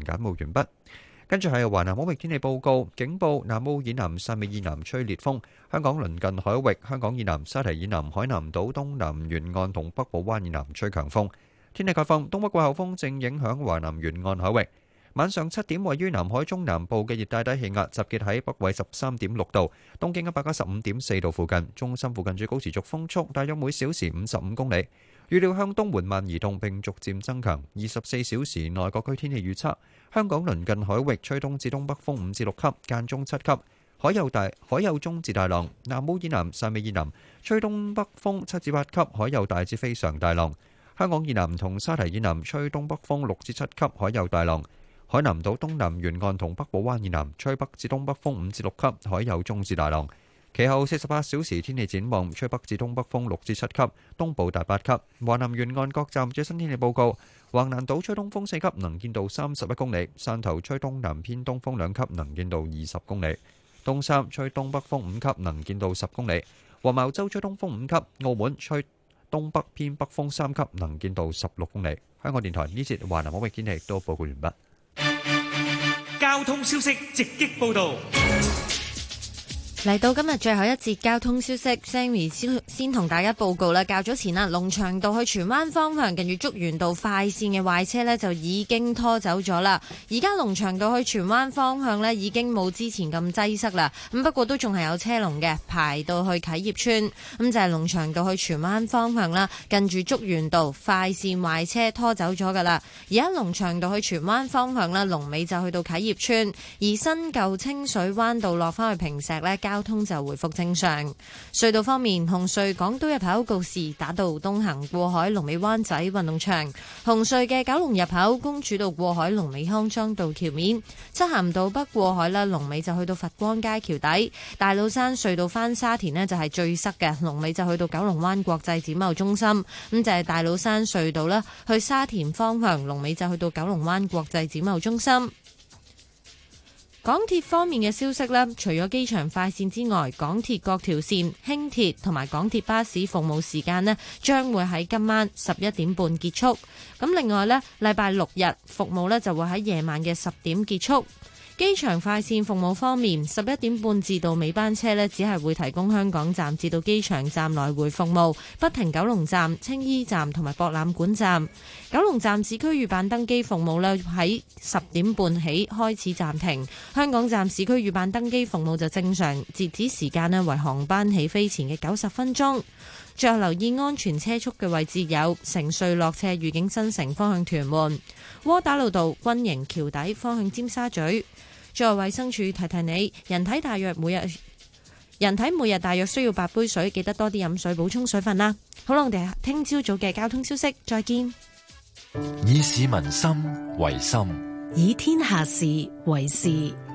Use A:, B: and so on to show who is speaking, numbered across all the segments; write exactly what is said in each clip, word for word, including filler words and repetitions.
A: 簡報完畢。跟住係華南海域天氣報告，警報南澳以南、汕尾以南吹烈風，香港鄰近海域、香港以南、沙堤以南、海南島東南沿岸同北部灣以南吹強風。天氣概況，東北季候風正影響華南沿岸海域。晚上七點，位於南海中南部嘅熱帶低氣壓集結喺北緯十三點六度、東經一百一十五點四度附近，中心附近最高持續風速大約每小時五十五公里。預料向東緩慢移動並逐漸增強。二十四小時內各區天氣預測：香港鄰近海域吹東至東北風五至六級，間中七級，海有大海有中至大浪；南澳以南、汕尾以南吹東北風七至八級，海有大至非常大浪；香港以南同沙堤以南吹東北風六至七級，海有大浪。海南島東南沿岸同北部灣以南吹北至東北風五至六級，海有中至大浪。其後四十八小時天氣展望，吹北至東北風六至七級，東部達八級。華南沿岸各站最新天氣報告：橫瀾島吹東風四級，能見度三十一公里；汕頭吹東南偏東風兩級，能見度二十公里；東沙吹東北風五級，能見度十公里；黃茅洲吹東風五級；澳門吹東北偏北風三級，能見度十六公里。香港電台呢節華南海域天氣都報告完畢。
B: 交通消息直擊報道。
C: 嚟到今日最後一節交通消息 ，Sammy 先先同大家報告啦。較早前啦，龍翔道去荃灣方向近住竹園道快線嘅壞車呢就已經拖走咗啦。而家龍翔道去荃灣方向呢已經冇之前咁擠塞啦。咁不過都仲係有車龍嘅，排到去啟業村。咁就係龍翔道去荃灣方向啦，近住竹園道快線壞車拖走咗噶啦。而家龍翔道去荃灣方向啦，龍尾就去到啟業村。而新舊清水灣道落翻去坪石呢，交通就回復正常。隧道方面，紅隧港島入口告士打道東行過海，龍尾灣仔運動場；紅隧嘅九龍入口公主道過海，龍尾康莊道橋面；漆咸道北過海啦，龍尾就去到佛光街橋底；大老山隧道翻沙田呢，就係最塞嘅，龍尾就去到九龍灣國際展貿中心。咁就係大老山隧道啦，去沙田方向，龍尾就去到九龍灣國際展貿中心。港鐵方面嘅消息呢，除咗機場快線之外，港鐵各條線、輕鐵同埋港鐵巴士服務時間呢，將會喺今晚十一點半結束。咁另外呢，禮拜六日服務呢就會喺夜晚嘅十點結束。機場快線服務方面，十一點半至到尾班車呢，只係會提供香港站至到機場站來回服務，不停九龍站、青衣站同埋博覽館站。九龍站市區預辦登機服務呢，喺十點半起開始暫停。香港站市區預辦登機服務就正常，截止時間呢為航班起飛前嘅九十分鐘。最後留意安全車速嘅位置有城隧落斜愉景新城方向屯門、窩打老道軍營橋底方向尖沙咀。最後衛生署提提你，人體大約每日人體每日大約需要八杯水，記得多啲飲水補充水分啦。好啦，我哋聽朝早嘅交通消息，再見。
D: 以市民心為心，
E: 以天下事為事。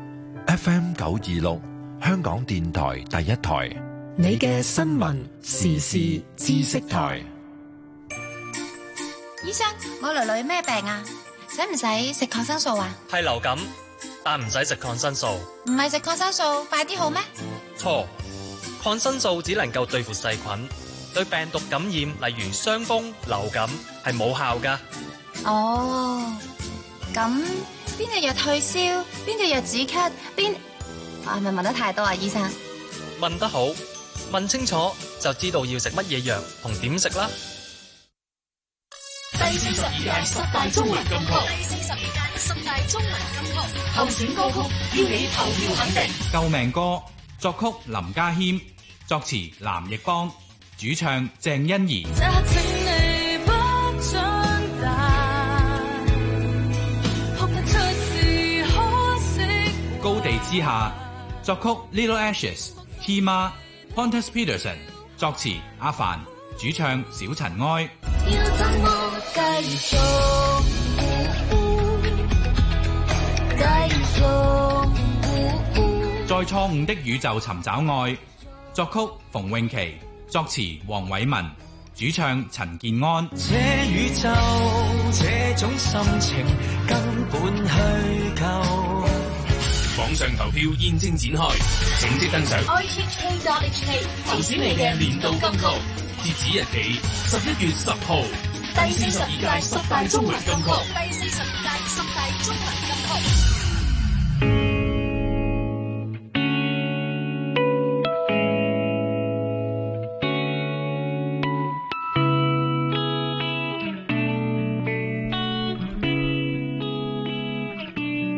D: F M 九二六，香港電台第一台，
E: 你嘅新聞時事知識台。
F: 醫生，我女女咩病啊？使唔使食抗生素啊？
G: 係流感，但唔使食抗生素。
F: 唔係食抗生素快啲好咩？
G: 錯，抗生素只能夠對付細菌，對病毒感染，例如傷風、流感係冇效噶。
F: 哦，咁邊隻藥退燒，邊隻藥止咳，邊……我係咪問得太多啊，醫生？
G: 問得好，問清楚就知道要食乜嘢藥同點食啦。
H: 第四十二屆十大中文金曲，第四十二屆十大中文金曲候選歌曲，要你投票肯定。
I: 救命歌，作曲林家謙，作詞藍奕邦，主唱鄭欣宜。高地之下，作曲 Little Ashes、T 媽、Pontus Peterson， 作詞阿凡，主唱小塵埃。要怎麼繼續？繼續。在錯誤的宇宙尋找愛，作曲馮詠琪，作詞黃偉文，主唱陳健安。
J: 這宇宙這種心情根本虛構。
B: 網上投票現正展開，請即登上
H: i h k dot h k 投選你嘅年度金曲，
B: 截止日期十一月十號。
H: 第四十二屆十大中文金曲，第四十二屆十大中文金曲。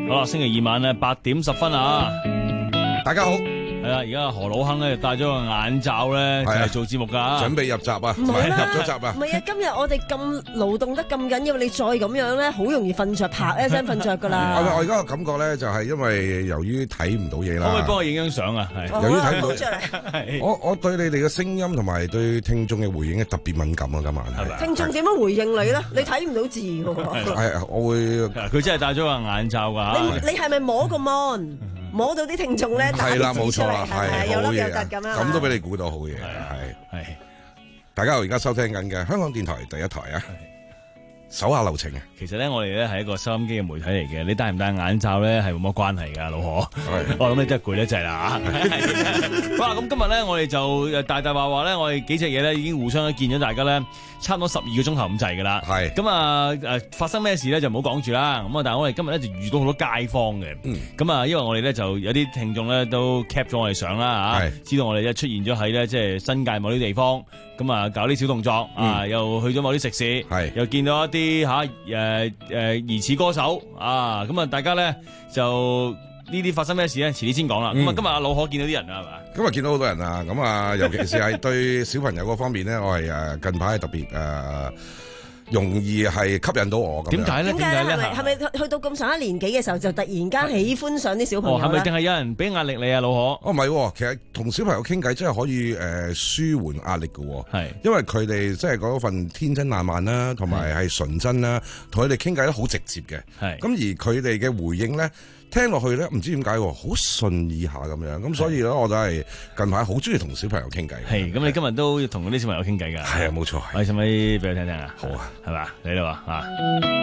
K: 好啦，星期二晚咧八點十分啊！
L: 大家好。
K: 係啦，而家何老坑咧戴咗個眼罩咧，就係做節目㗎，
L: 準備入閘啊，
M: 唔係啦，
L: 入咗閘啊！
M: 唔係啊，今日我哋咁勞動得咁緊要，你再咁樣咧，好容易瞓着，啪一聲瞓着㗎啦。
L: 我我而家個感覺咧，就係因為由於睇唔到嘢啦。
K: 可唔可以幫我影張相啊？係。
L: 由於睇唔到，我我對你哋嘅聲音同埋對聽眾嘅回應特別敏感啊！今晚係。
M: 聽眾點樣回應你咧？你睇唔到字㗎喎。
L: 係，我會。
K: 佢真係戴咗個眼罩㗎。
M: 你你係咪摸個 mon？摸到啲聽眾咧，
L: 係啦，冇錯啦，係
M: 有
L: 好嘢
M: 粒有突咁樣，
L: 咁都俾你估到好嘢，係係。大家而家收聽緊嘅香港電台第一台啊，手下留情啊！
K: 其實咧，我哋咧係一個收音機嘅媒體嚟嘅，你戴唔戴眼罩咧係冇乜關係㗎，老何。我諗你真係攰得滯啦嚇。好啦，咁今日咧我哋就大大話話咧，我哋幾隻嘢咧已經互相見咗大家咧，差唔多十二個鐘頭咁滯㗎啦。係。咁啊誒發生咩事咧就唔好講住啦。咁啊，但係我哋今日咧就遇到好多街坊嘅。嗯。咁啊，因為我哋咧就有啲聽眾咧都 cap 咗我哋相啦嚇，知道我哋咧出現咗喺咧即係新界某啲地方，咁啊搞啲小動作啊，又去咗某啲食肆，係又見到一啲嚇誒誒疑似歌手啊，咁啊大家咧就呢啲發生咩事咧？遲啲先講啦。咁啊、嗯、今日阿老可見到啲人啊，係嘛？
L: 今日見到好多人啊，咁啊尤其是係對小朋友嗰方面咧，我係誒近排特別誒。呃容易係吸引到我咁樣。點解咧？
M: 點解咧？係咪係咪去到咁上一年紀嘅時候就突然間喜歡上啲小朋友咧？
K: 係咪定係有人俾壓力你啊，老可？
L: 哦，唔係，其實同小朋友傾偈真係可以誒、呃、舒緩壓力嘅。係，因為佢哋即係嗰份天真爛漫啦，同埋係純真啦，同佢哋傾偈都好直接嘅。係。咁而佢哋嘅回應咧，聽落去咧，唔知點解好順意下咁樣。咁所以咧，我就係近排好中意同小朋友傾偈。係。咁你今日都要同嗰啲小朋友傾偈㗎？係啊，冇錯。我使唔使俾佢聽聽啊？好啊。係嘛？你啦喎嚇！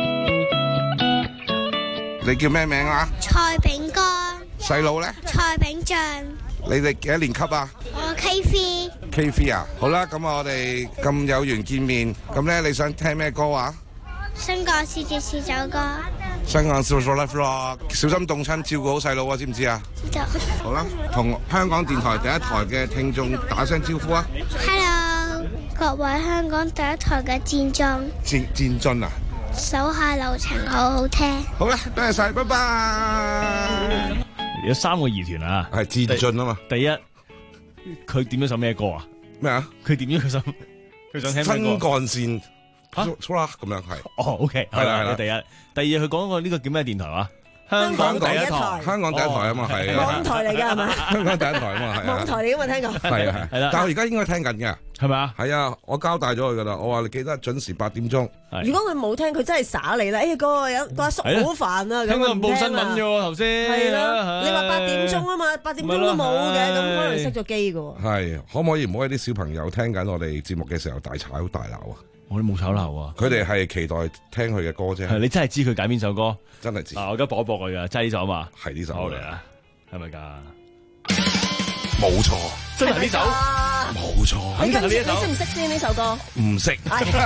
L: 你叫咩名啊？
N: 蔡炳剛。
L: 細佬咧？
N: 蔡炳俊。
L: 你哋幾多年級啊？
N: 我 K 三。
L: K 三啊？好啦，咁我哋咁有緣見面，咁咧你想聽咩歌啊？
N: 新港獅子獅走歌。
L: 新港獅子獅走歌，小心凍親，照顧好細佬啊！知唔知啊？
N: 知道。
L: 好啦，同香港電台第一台嘅聽眾打聲招呼啊
N: ！Hello。各位香港第一台嘅戰進，
L: 戰戰進啊！
N: 手下留情，好好聽。
L: 好啦，多謝晒，拜拜。
K: 有三個疑團啊，
L: 係戰進啊嘛。
K: 第一，佢點咗首咩歌啊？
L: 咩啊？
K: 佢點咗佢首，佢想聽
L: 新幹線嚇，咁樣係。
K: 哦 ，OK，係啦係啦。第一，第二，佢講過呢個叫咩電台啊？香港第一台，香港第一台啊嘛，係啊，
M: 網台嚟㗎係嘛？
L: 香港第一台啊嘛，係啊，
M: 網台嚟㗎嘛，聽過。
L: 係啊係啦，但係我而家應該聽緊嘅，
K: 係咪啊？
L: 係啊，我交代咗佢㗎啦，我話你記得準時八點鐘。
M: 如果佢冇聽，佢真係耍你啦！誒，個有個阿叔好煩啊，咁
K: 聽到報新聞啫喎，頭先。
M: 係啦，你話八點鐘啊嘛，八點鐘都冇嘅，咁可能熄咗機㗎喎。
L: 係，可唔可以唔好喺啲小朋友聽緊我哋節目嘅時候大吵大鬧啊？
K: 我哋冇吵鬧啊！
L: 佢哋係期待聽佢嘅歌啫。
K: 係你真係知佢揀邊首歌？
L: 真係知。
K: 啊，我而家播一播佢噶，真係呢首啊嘛。
L: 係呢首。
K: 好嚟啦，係咪噶？
L: 冇錯，
K: 真係呢首。
L: 冇錯。
M: 你識唔識先呢首歌？
L: 唔識。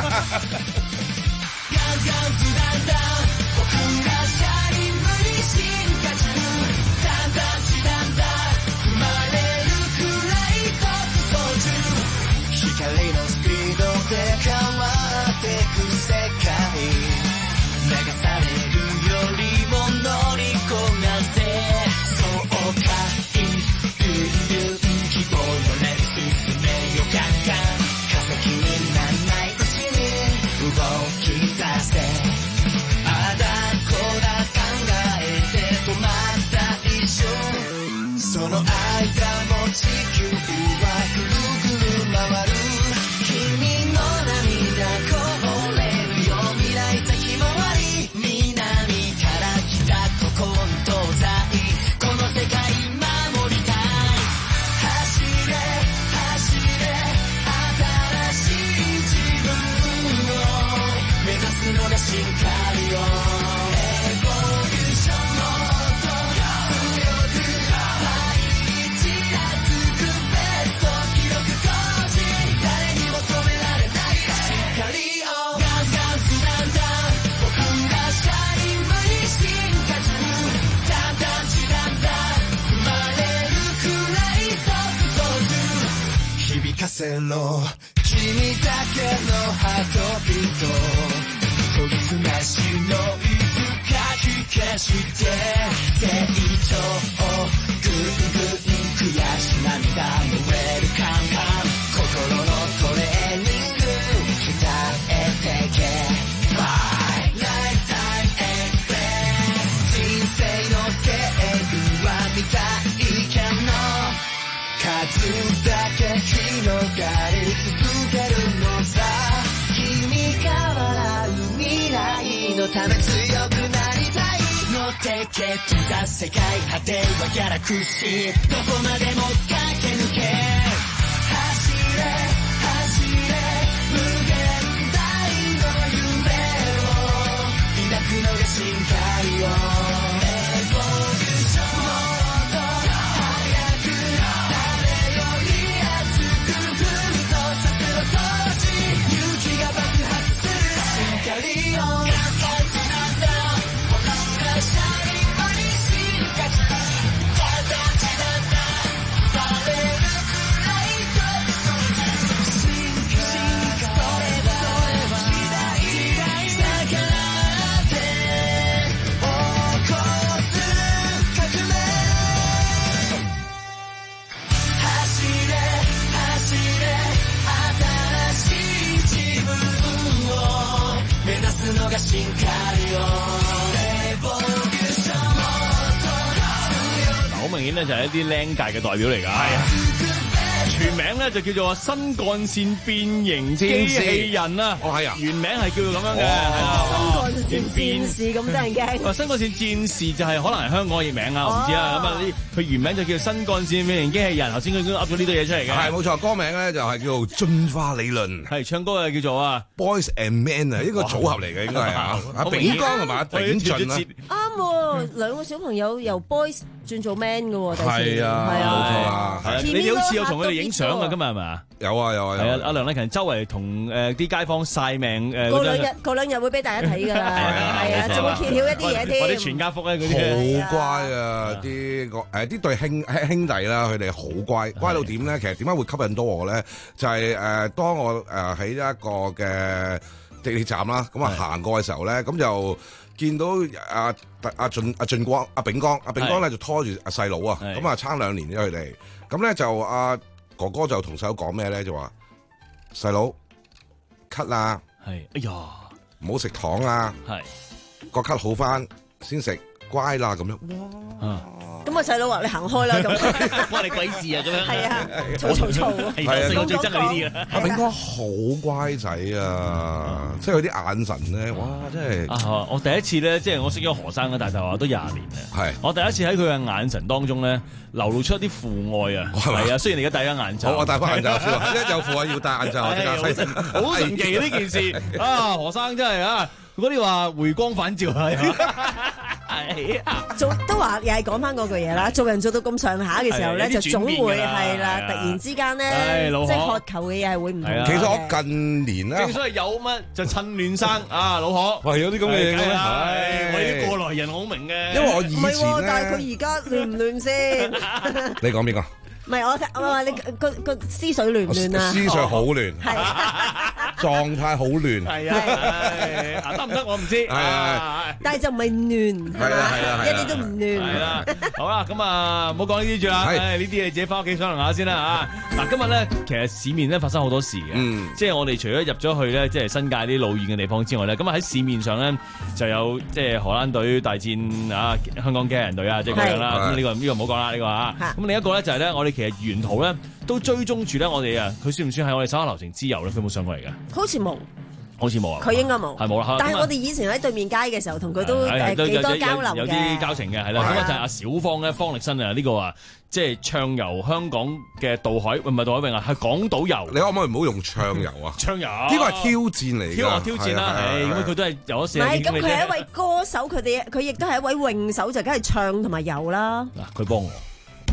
J: 変わってく世界流されるよりも乗りこなせそうかいうんうん希望のレース進めよガンガン化石になんないうちに動き出せあだこだ考えて止まった一瞬その間も地球はぐるぐる回る君の響かせろ君だけのハートビート研ぎ澄ましのいつか光かして成長をぐんぐん悔し涙燃えるカンカン心のトレーニング鍛えてけ My lifetime and plan 人生のセールは見たいかの数だけ広がり続けるのさ君が笑う未来のため強くなりたい乗ってけ飛だ世界果てはギャラクシーどこまでも駆け抜け走れ走れ無限大の夢を抱くのが深海をエボリューションもっと早く誰より熱く奮闘させろ当時勇気が爆発する深海をのが深海をレボリューションもっと
K: 好明顯咧就係一啲僆界嘅代表嚟㗎。係啊，全名咧就叫做新幹線變形機器人啊。
L: 哦係啊，
K: 原名係叫做咁樣嘅。
M: 新幹線戰士咁得人驚。
K: 新幹線戰士就係可能係香港嘅譯名啊，我唔知啊。咁啊，佢原名就叫新幹線變形機器人。頭先佢都噏咗呢堆嘢出嚟嘅。
L: 係冇錯，歌名咧就係叫做進化理論。
K: 係唱歌嘅叫做啊
L: Boys and Men 啊，呢個組合嚟嘅應該係啊。阿炳剛同埋阿炳俊啊。
M: 啱喎，兩個小朋友由 boys 轉做 man 嘅喎。
L: 係啊，冇錯啊。
K: 係啊，你哋好似有同佢哋影相啊，今日係咪？
L: 有啊有啊。
K: 係啊，阿梁麗勤周圍同誒啲街坊晒命誒。
M: 過兩日過兩日會俾大家睇㗎啦。係啊，仲會揭曉一啲嘢添。
K: 或者全家福咧嗰啲。
L: 好乖啊！啲個誒啲對兄兄弟啦，佢哋好乖，乖到點咧？其實點解會吸引到我咧？就係誒，當我誒喺一個嘅地鐵站啦，咁啊行過嘅時候咧，咁就見到阿阿俊阿俊光阿炳剛阿炳剛咧就拖住阿細佬啊，咁啊撐兩年啫佢哋，咁咧就阿哥哥就同細佬講咩咧？就話細佬咳啦，
K: 係哎呀
L: 唔好食糖啊，
K: 係
L: 個咳好翻先食。乖啦咁樣，哇！
M: 咁啊細佬話你行開啦咁，
K: 關你鬼事啊咁樣。係
M: 啊，嘈嘈嘈。
K: 係啊，我最憎係呢啲啊。
L: 阿炳哥好乖仔啊，即係佢啲眼神咧，哇！真係。
K: 啊，我第一次咧，即係我識咗何生嘅大頭話都廿年啦。
L: 係。我
K: 第一次喺佢嘅眼神當中咧，流露出一啲父愛啊。係啊，雖然你而家戴緊眼罩。
L: 好，我戴翻眼罩先。一有父愛要戴眼罩，即刻西。
K: 好神奇呢件事啊！何生真係啊，嗰啲話回光返照啊。係啊，
M: 做都話又係講翻嗰句嘢啦。做人做到咁上下嘅時候咧，就總會係啦，突然之間咧，即係渴求嘅嘢係會唔同。
L: 其實我近年咧，
K: 正所謂有乜就趁亂生啊，老何。
L: 喂，有啲咁嘅嘢嘅，
K: 係我哋啲過來人，我好明嘅。
L: 因為我以前咧，
M: 但係佢而家亂唔亂先？
L: 你講邊個？
M: 唔係我，我話你個個思緒亂唔亂啊？
L: 思緒好亂，係狀態好亂，
K: 係啊，得唔得我唔知，係啊，
M: 但係就唔係亂，係嘛，一啲都唔亂。
K: 係啦，好啦，咁啊，唔好講呢啲住啦，呢啲你自己翻屋企商量下先啦嚇。嗱，今日咧其實市面咧發生好多事嘅，即係我哋除咗入咗去咧，即係新界啲老遠嘅地方之外咧，咁啊喺市面上咧就有即係荷蘭隊大戰啊香港機械人隊啊，即係咁樣啦。咁呢個呢個唔好講啦，呢個啊。咁另一個咧就係咧，我哋其實沿途咧都追蹤住咧，我哋啊，佢算唔算係我哋手下留情之友咧？佢有冇上過嚟㗎？
M: 好似冇，
K: 好似冇啊！
M: 佢應該冇，
K: 係冇啦。
M: 但係我哋以前喺對面街嘅時候，同佢都誒幾多交流嘅，
K: 有啲交情嘅，係啦。咁啊就係阿小方咧，方力申啊，呢個啊，即係暢遊香港嘅渡海，唔係渡海泳啊，係港島遊。
L: 你可唔可以唔好用暢遊啊？
K: 暢遊
L: 呢個係挑戰嚟㗎，
K: 挑挑戰啦，係咁佢都係遊咗四年。
M: 唔係，咁佢係一位歌手，佢哋佢亦都係一位泳手，就梗係唱同埋遊啦。
K: 嗱，佢幫我。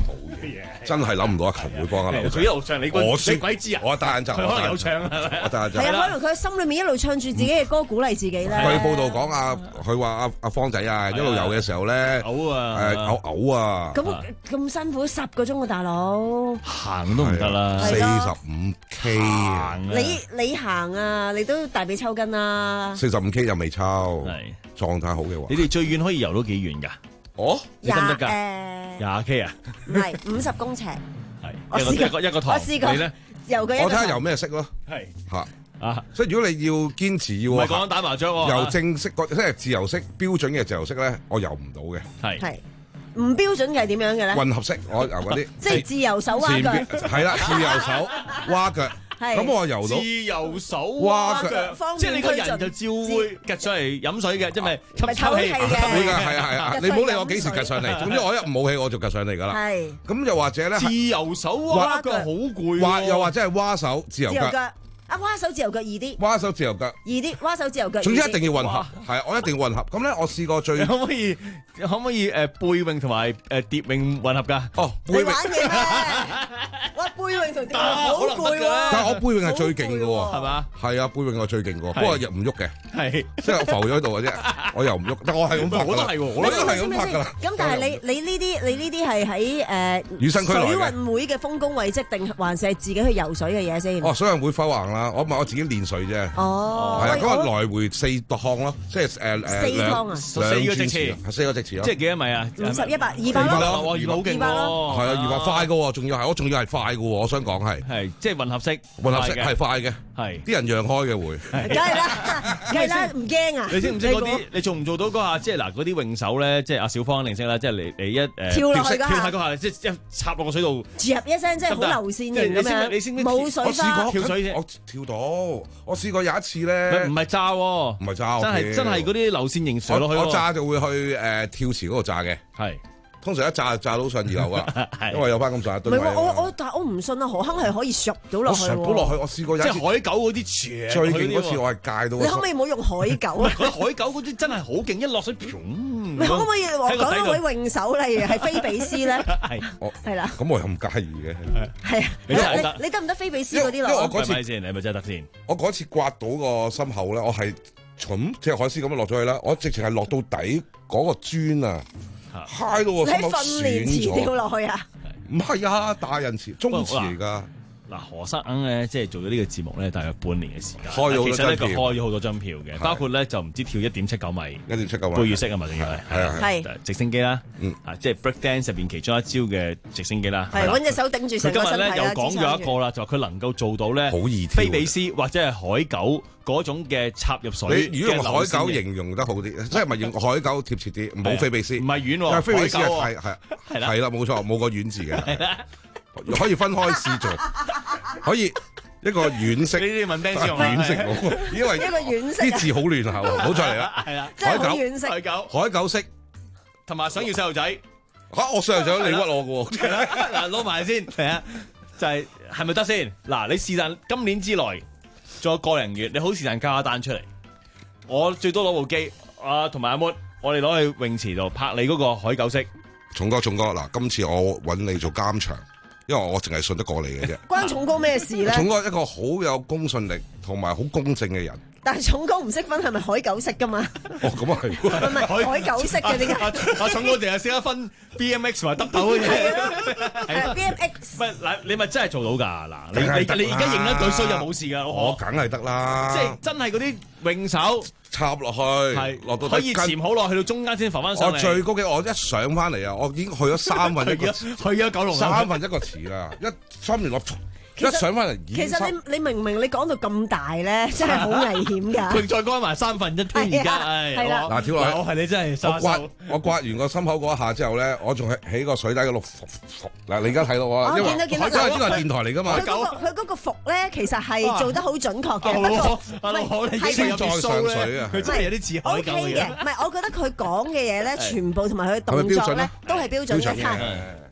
L: 真係諗唔到阿強會幫阿劉仔。
K: 佢一路唱你
L: 我
K: 你鬼知啊？
L: 我戴眼罩，
K: 佢可能有唱係咪？
L: 我戴眼罩。
M: 係啊，可能佢心裏面一路唱住自己嘅歌，鼓勵自己咧。
L: 據報道講啊，佢話阿阿方仔啊，一路游嘅時候咧，
K: 嘔啊，
L: 誒嘔嘔啊。
M: 咁咁辛苦十個鐘嘅大佬，
K: 行都唔得啦，
L: 四十五 K 啊！
M: 你你行啊，你都大髀抽筋啦。
L: 四十五 K 又未抽，狀態好嘅話，
K: 你哋最遠可以游到幾遠㗎？
L: 哦，
K: 你得唔得㗎？
M: 誒，
K: 廿 K 啊？
M: 唔係五十公尺。
K: 係一個一個一個堂。
M: 我試過。
K: 你咧？
M: 游過一個。
L: 我睇下游咩色咯。
K: 係
L: 嚇。
K: 啊！
L: 所以如果你要堅持要，
K: 唔係講打麻雀喎，
L: 游正式即係自由式標準嘅自由式咧，我游唔到嘅。
K: 係
M: 係唔標準嘅係點樣嘅咧？
L: 混合式我游嗰啲，
M: 即係自由手蛙腳。
L: 係啦，自由手蛙腳。咁我游到
K: 自由手
L: 蛙腳，
K: 即係你個人就照會趌上嚟飲水嘅，即係吸抽氣嘅。
L: 會㗎，係啊係啊！你唔好理我幾時趌上嚟，總之我一冇氣我就趌上嚟㗎啦。
M: 係。
L: 咁又或者咧，
K: 自由手蛙腳好攰。
L: 蛙又或者係蛙手自由腳。
M: 啊，蛙手自由腳易啲，
L: 蛙手自由腳
M: 易啲，蛙手自由腳。
L: 總之一定要混合，係我一定要混合。咁咧，我試過最
K: 可唔可以可唔可以誒背泳同埋誒蝶泳混合㗎？
L: 哦，
M: 背泳嘅咩？哇，背泳同蝶泳好攰喎。
L: 但係我背泳係最勁嘅喎，
K: 係嘛？
L: 係啊，背泳我最勁嘅，不過入唔喐嘅，
K: 係
L: 即係我浮咗喺度嘅啫，我又唔喐。但我係咁拍㗎啦，
K: 我都係喎，
L: 我都係咁拍㗎啦。
M: 咁但係你你呢啲你呢啲係喺誒
L: 與生俱來嘅
M: 水運會嘅豐功偉績，定還是係自己去游水嘅嘢先？
L: 哦，水運會發橫啦，我唔係我自己練水啫。
M: 哦，
L: 係啊，嗰個來回四趟咯，即係誒誒
M: 四趟啊，
K: 四個直池，
L: 四個直池咯。
K: 即係幾多米啊？
M: 五十一百二百咯，
K: 哇，二百好勁喎！
L: 係啊，二百快嘅喎，仲要係我仲要係快嘅喎，我想講係
K: 係即係混合式，
L: 混合式係快嘅，
K: 係啲
L: 人讓開嘅會，
M: 梗係啦，梗係啦，唔驚啊！
K: 你識唔識嗰啲？你做唔做到嗰下？即係嗱，嗰啲泳手咧，即係阿小芳肯定識啦，即係你你一誒
M: 跳落去
K: 跳下嗰下，即係一插落個水度，
M: 住入一聲，即係好流線型咁樣。
K: 你識唔識？
M: 冇水花
K: 跳水啫，
L: 我跳到，我試過有一次咧，
K: 唔係炸喎，
L: 唔係炸，
K: 真係真係嗰啲流線型上落去。
L: 我炸就會去誒跳池嗰度炸嘅，
K: 係。
L: 通常一炸炸到上二樓噶，因為有翻咁上下噸位。
M: 唔係我我但係我唔信啊，何坑係可以削到落去。
L: 削到落去，我試過有。
K: 即係海狗嗰啲
L: 最勁嗰次，我係戒到。
M: 你可唔可以唔好用海狗啊？
K: 海狗嗰啲真係好勁，一落水，
M: 你可唔可以講一位泳手嚟係菲比斯咧？係，係啦。
L: 咁我又唔介意嘅。
M: 係啊，你你得唔得菲比斯嗰啲落？
L: 因為我嗰次
K: 先，你咪真係得先。
L: 我嗰次刮到個心口咧，我係咁即係海獅咁樣落咗去啦。我直情係落到底嗰個磚啊！嗨到我心口損咗。你喺訓練池跳
M: 落去啊？
L: 唔係啊，大人池、中池嚟㗎。
K: 嗱，何生咧，即係做咗呢個節目咧，大約半年嘅時間。
L: 開咗
K: 其實咧，佢開咗好多張票嘅，包括咧就唔知跳一點七九米，
L: 一點七九米
K: 背月式啊嘛，仲要係
M: 係
K: 直升機啦，啊，即係 break dance 入邊其中一招嘅直升機啦。
M: 係揾隻手頂住成個身體啦。
K: 佢今日咧又講咗一個啦，就話佢能夠做到咧，
L: 好易跳
K: 菲比斯或者係海狗嗰種嘅插入水。
L: 你如果用海狗形容得好啲，即係咪用海狗貼切啲？唔好菲比斯，
K: 唔係軟喎，
L: 菲比斯係係係啦，係啦，冇錯，冇個軟字嘅。可以分開試做，可以一個軟式，
K: 呢啲問 Ben 先用
L: 軟式，因為
M: 一個軟式
L: 啲字好亂啊，唔好再嚟啦。
K: 係啦，
L: 海狗、
K: 海狗、
L: 海狗式，
K: 同埋想要細路仔
L: 嚇，我細路仔你屈我嘅喎。
K: 嗱，攞埋先，係啊，就係係咪得先？嗱，你是但今年之內仲有個零月，你好是但交一單出嚟，我最多攞部機啊，同埋阿 Mo，我哋攞去泳池度拍你嗰個海狗式。
L: 重哥，重哥，嗱，今次我揾你做監場。因為我淨係信得過你嘅啫。
M: 關重哥咩事咧？
L: 重哥一個好有公信力同埋好公正嘅人。
M: 但係重哥唔識分係咪海狗式噶嘛？
L: 哦，咁啊係。
M: 唔係海狗式嘅點解？
K: 阿重哥淨係識得分 B M X 同埋得鬥嘅嘢。
M: 係 B M X。
K: 唔係嗱，你咪真係做到㗎嗱，你你你而家認得對衰就冇事㗎。
L: 我梗係得啦。
K: 即係真係嗰啲泳手。
L: 插落去，落到
K: 可以潛好耐，去到中間先浮翻上嚟。
L: 我最高嘅，我一上翻嚟啊，我已經去咗三分一個，
K: 去咗九龍
L: 三分一個池啦，一三年落，一上翻嚟。
M: 其實你你明唔明？你講到咁大咧，真係好危險㗎。
K: 佢再講埋三分一添，而家係啦。
L: 嗱，跳落去，
K: 我係你真係
L: 我刮我刮完個心口嗰一下之後咧，我仲喺喺個水底嗰度浮浮。嗱，你而家睇到我，因為因為呢個係電台嚟㗎嘛。
M: 佢嗰個佢嗰個伏咧，其實係做得好準確嘅。不過
L: 係先再上水啊，
K: 佢真係有啲似海狗嘅。
M: 唔係，我覺得佢講嘅嘢咧，全部同埋佢動作咧，都係標準一塌。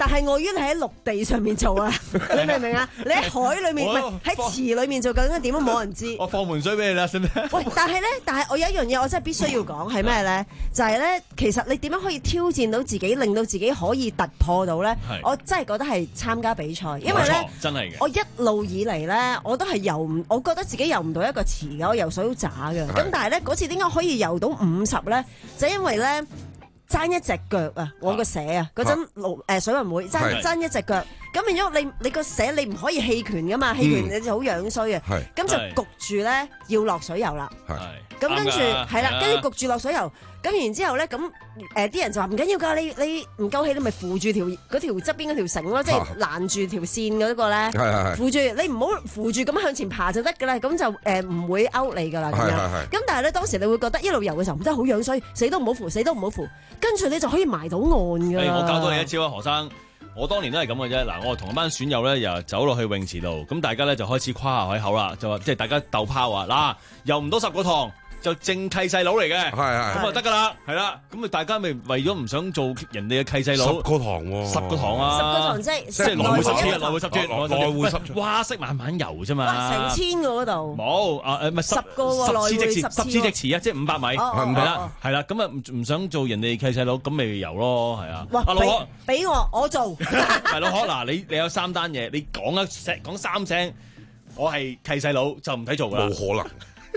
M: 但係礙於你喺陸地上面做啊，你明唔明啊？你喺海裏面，唔係喺池裏面做，究竟點樣冇人知？
K: 我放盆水俾你啦，使唔使？
M: 喂，但係咧，但係我有一樣嘢，我真係必須要講係咩咧？就係咧，其實你點樣可以挑戰到自己，令到自己可以突破到咧？我真係覺得係參加比賽，因為咧，
K: 真係嘅。
M: 我一路以嚟咧，我都係游唔，我覺得自己游唔到一個池嘅，我游水好渣嘅。咁但係咧，嗰次點解可以游到五十咧？就因為咧。爭一隻腳啊！我個社啊，嗰陣路誒水運會爭爭一隻腳，咁變咗你你個社你唔可以棄權噶嘛，棄權你就好樣衰啊！咁就焗住咧要落水游啦。咁跟住係啦，跟住焗住落水游，咁然之後咧咁誒啲人就話唔緊要㗎，你你唔夠氣你咪扶住條嗰條側邊嗰條繩咯，即係攔住條線嗰個咧，扶住你唔好扶住咁向前爬就得㗎啦，咁就誒唔會勾你㗎啦咁樣。咁但係咧當時你會覺得一路游嘅時候真係好樣衰，死都唔好扶，死都唔好扶，跟住你就可以埋到岸㗎。
K: 我教到你一招啊，何生。我當年都係咁嘅啫，嗱，我同一班損友咧，又走落去泳池度，咁大家咧就開始誇下海口啦，就話即係大家鬥拋啊，嗱，游唔到十個塘就正契細佬嚟嘅，係係，咁就得噶啦，係啦，咁啊大家咪為咗唔想做人哋嘅契細佬，
L: 十個塘喎，
K: 十個塘啊，
M: 十個塘即係
K: 即係來回十轉，來回十轉，
L: 來回十轉，
K: 哇，識慢慢游啫嘛，
M: 哇，成千個嗰度，
K: 冇啊誒，咪十
M: 個喎，
K: 十次直池，十次直池啊，即係五百米，係啦，係啦，咁啊唔唔想做人哋契細佬，咁咪游咯，係啊，
M: 阿老可俾我，我做，
K: 係老可嗱，你你有三單嘢，你講一聲講三聲，我係契細佬就唔使做噶啦，
L: 冇可能。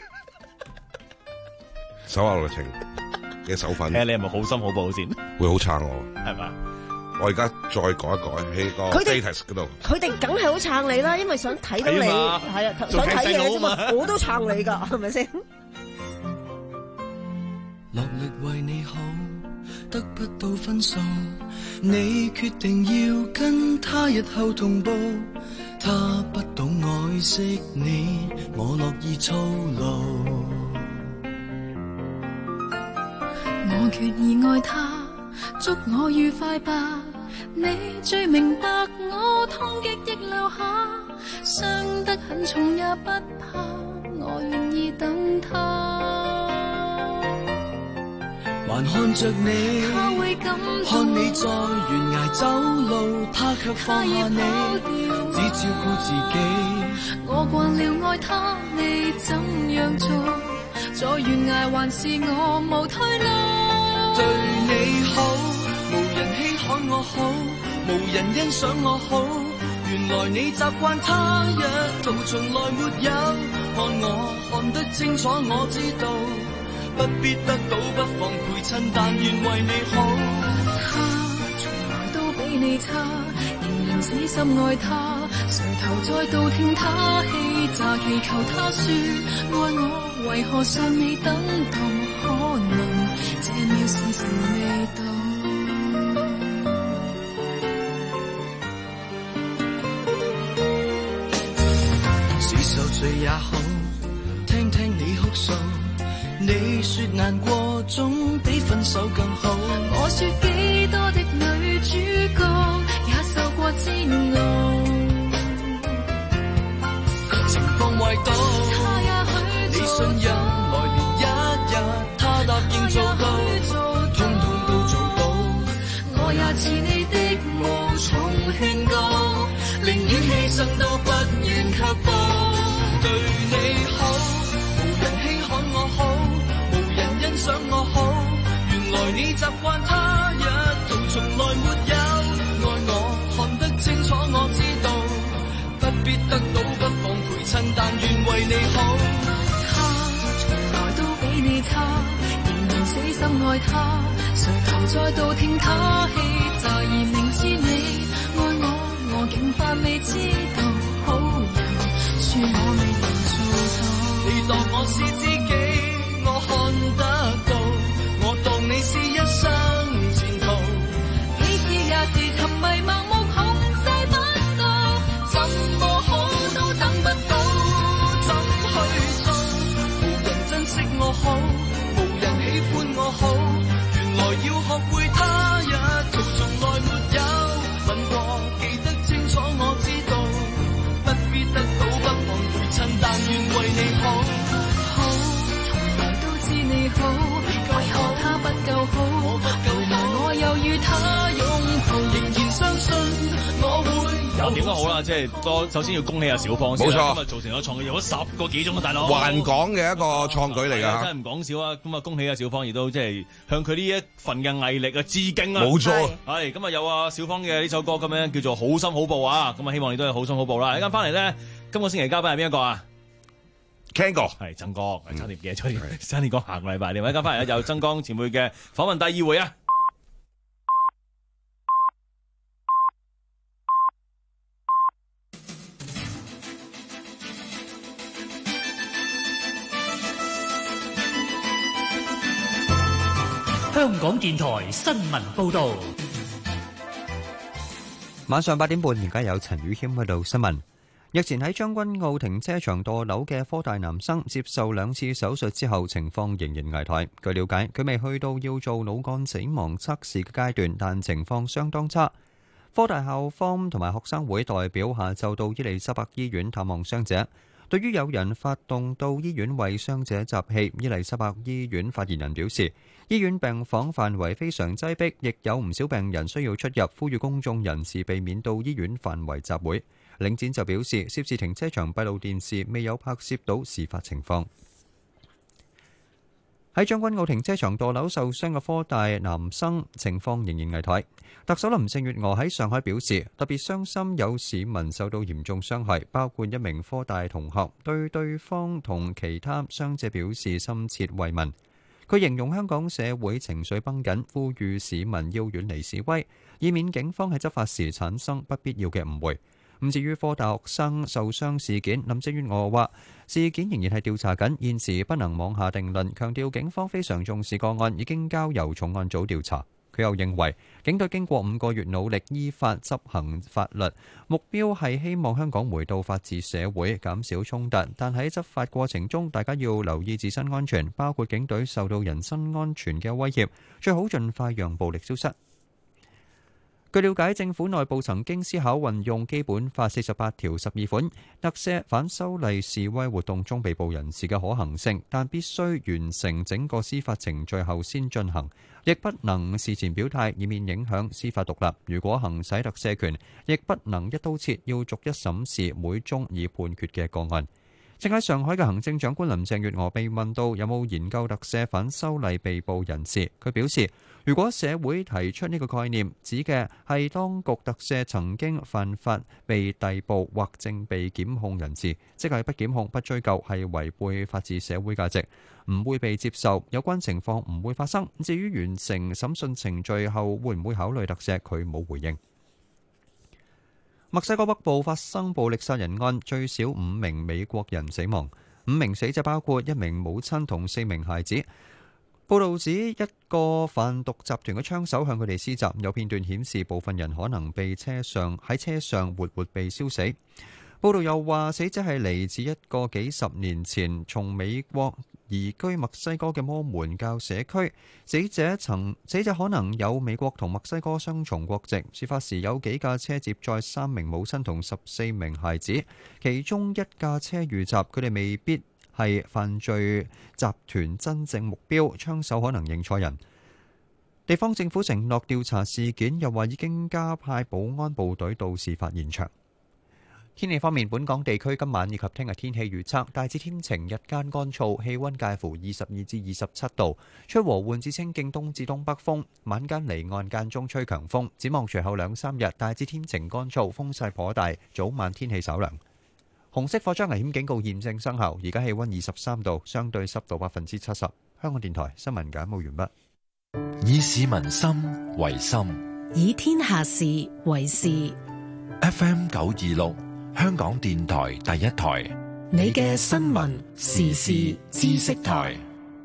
L: 手下留情嘅手份，
K: 睇下你係咪好心好報先，
L: 會好撐我，
K: 係嘛？
L: 我而家再改一改喺個 status 嗰度，
M: 佢哋梗係好撐你啦，因為想睇到你，係啊，想睇嘢啫嘛，我都撐你㗎，係咪先？
J: 落力為你好，得不到分數，你決定要跟他日後同步，他不懂愛惜你，我樂意操勞。
O: 我決意愛他，祝我愉快吧。你最明白我痛極亦留下，傷得很重也不怕，我願意等他。
J: 還看着你，
O: 他會感動，
J: 看你在懸崖走路，他卻放下你，只照顧自己。
O: 我慣了愛他，你怎樣做？在懸崖還是我無退路。
J: 對你好，無人稀罕我好，無人欣賞我好。原來你習慣他一套，從來沒有看我看得清楚，我知道不必得到不妨陪襯，但願為你好。
O: 他從來都比你差，仍然死心愛他，垂頭再度聽他氣詐，祈求他說愛我，為何尚未等到？可能這秒事情未到。
J: 是受罪也好，聽聽你哭訴，你說難過總比分手更好。
O: 我說幾多的女主角也受過煎熬，
J: 情況壞到你信任來年一日，他答應做到，通通都做到。
O: 我也似你的無從勸告，寧願犧牲都不願卻步。
J: 對你好，無人稀罕我好，無人欣賞我好。原來你習慣他一套，從來沒有愛我，看得清楚我知道，不必得到不妨陪襯，但願為你好。
O: 你差，仍然死心愛他，垂頭再度聽他氣詐，而明知你愛我，我竟還未知道。好人恕我未能做到，
J: 你當我是知己，我看得到，我當你是一生前途。
O: 幾次也是沉迷盲目控制不到，怎麼好都等不到，
J: 怎去做？無人珍惜我好，無人喜歡我好，原來要學會他一套，從來沒有問過，記得清楚我知道，不必得到不妨陪襯，但願為你好。
O: 好，從來都知你好，為何他不夠好？
J: 我不夠好，
O: 我又與他擁抱，
J: 仍然相信
K: 咁點都好啦，即係多首先要恭喜阿小芳先啦，
L: 冇錯，
K: 咁啊造成咗創舉，用咗十個幾鐘啊，大佬。
L: 環港嘅一個創舉嚟㗎，
K: 真係唔講笑啊！咁啊，恭喜阿小芳，亦都即係向佢呢一份嘅毅力啊致敬啊！
L: 冇錯，
K: 係咁啊，有啊小芳嘅呢首歌咁樣叫做《好心好報》啊！咁啊，希望你都係好心好報啦！一陣翻嚟咧，今個星期嘉賓係邊一個啊
L: ？Ken 哥
K: 係曾哥，差啲嘅，差啲差啲講下個禮拜。另外一間翻嚟咧，有曾江前輩嘅訪問第二回啊！
E: 香港電台新聞報導，
A: 晚上八點半，而家有陳宇謙喺度新聞。日前喺將軍澳停車場墮樓嘅科大男生接受兩次手術之後，情況仍然危殆。據了解，佢未去到要做腦幹死亡測試嘅階段，但情況相當差。科大校方同埋學生會代表下晝到伊利沙伯醫院探望傷者。對於有人發動到醫院為傷者集氣，伊利沙伯醫院發言人表示，醫院病房範圍非常擠迫，亦有唔少病人需要出入，呼籲公眾人士避免到醫院範圍集會。領展就表示，涉事停車場閉路電視未有拍攝到事發情況。喺將軍澳停車場墮樓受傷嘅科大男生情況仍然危殆。特首林鄭月娥喺上海表示，特別傷心有市民受到嚴重傷害，包括一名科大同學，對對方同其他傷者表示深切慰問。佢形容香港社會情緒繃緊，呼籲市民要遠離示威，以免警方喺執法時產生不必要嘅誤會。咁至於科大學生受傷事件，林鄭月娥話事件仍然係調查緊，現時不能妄下定論，強調警方非常重視個案，已經交由重案組調查。佢又認為警隊經過五個月努力依法執行法律，目標係希望香港回到法治社會，減少衝突，但喺執法過程中，大家要留意自身安全，包括警隊受到人身安全嘅威脅，最好盡快讓暴力消失。據了解，政府內部曾經思考運用基本法四十八條十二款，特赦反修例示威活動中被捕人士嘅可行性，但必須完成整個司法程序後先進行，亦不能事前表態，以免影響司法獨立。如果行使特赦權，亦不能一刀切，要逐一審視每宗已判決嘅個案。正喺上海嘅行政長官林鄭月娥被問到有冇研究特赦反修例被捕人士，佢表示，如果社會提出呢個概念，指嘅係當局特赦曾經犯法被逮捕或正被檢控人士，即係不檢控不追究，係違背法治社會價值，唔會被接受。有關情況唔會發生。至於完成審訊程序後會唔會考慮特赦，佢冇回應。墨西哥北部發生暴力殺人案，最少五名美國人死亡，五名死者包括一名母親同四名孩子。報道指一個販毒集團嘅槍手向佢哋施襲，有片段顯示部分人可能被車上喺車上活活被燒死。報道又話，死者係嚟自一個幾十年前從美國移居墨西哥嘅摩門教社區，死者曾死者可能有美國同墨西哥雙重國籍。事發時有幾架車接載三名母親同十四名孩子，其中一架車遇襲，佢哋未必係犯罪集團真正目標，槍手可能認錯人。地方政府承諾調查事件，又話已經加派保安部隊到事發現場。天氣方面，本港地區今晚以及聽日天氣預測大致天晴，日間乾燥，氣溫介乎二十二至二十七度，吹和緩至清勁東至東北風，晚間離岸間中吹強風。展望隨後兩三日，大致天晴乾燥，風勢頗大，早晚天氣稍涼。紅色火災危險警告現正生效，而家氣溫二十三度，相對濕度百分之七十。香港電台新聞簡報完畢。
D: 以市民心為心，
E: 以天下事為事。
D: F M 九二六。香港電台第一台，
E: 你嘅新聞時事知識台。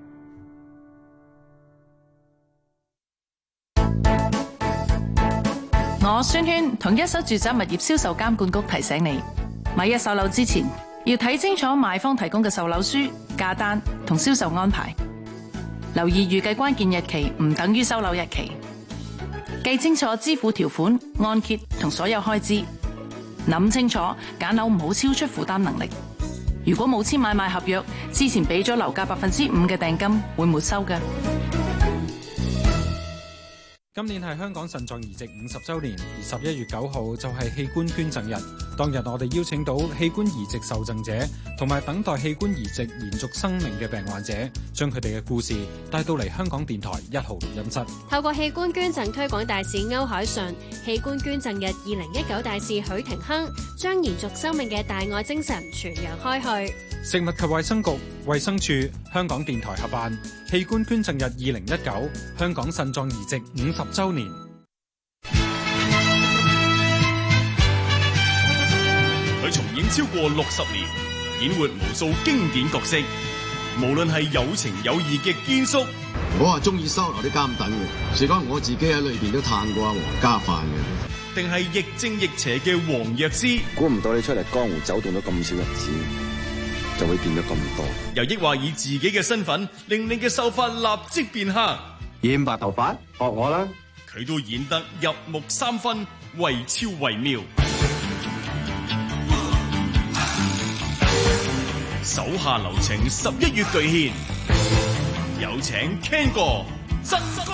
P: 我宣萱同一手住宅物業銷售監管局提醒你，買一手樓之前要睇清楚賣方提供嘅售樓書、價單同銷售安排，留意預計關鍵日期唔等於收樓日期，記清楚支付條款、按揭同所有開支。諗清楚，揀樓唔好超出負擔能力。如果冇簽買賣合約，之前俾咗樓價百分之五嘅訂金會沒收嘅。
Q: 今年係香港腎臟移植五十週年，而十一月九號就係器官捐贈日。當日我哋邀請到器官移植受贈者同埋等待器官移植延續生命嘅病患者，將佢哋嘅故事帶到嚟香港電台一號錄音室。
R: 透過器官捐贈推廣大使歐鎧淳、器官捐贈日二零一九大使許廷鏗，將延續生命嘅大愛精神傳揚開去。
Q: 食物及衛生局、衛生署、香港電台合辦器官捐贈日二零一九香港腎臟移植五十週年。
S: 佢重演超過六十年，演活無數經典角色，無論係有情有義嘅堅叔，
T: 我係中意收留啲監躉嘅，事關我自己喺裏邊都嘆過阿黃家範嘅，
S: 定係亦正亦邪嘅黃藥師。
T: 估唔到你出嚟江湖走動咗咁少日子，就會變咗咁多。
S: 又抑或以自己嘅身份，令你嘅秀髮立即變黑，
T: 染白頭髮，學我啦！
S: 佢都演得入木三分，惟肖惟妙。手下留情，十一月巨獻，有請 Ken 哥、真哥。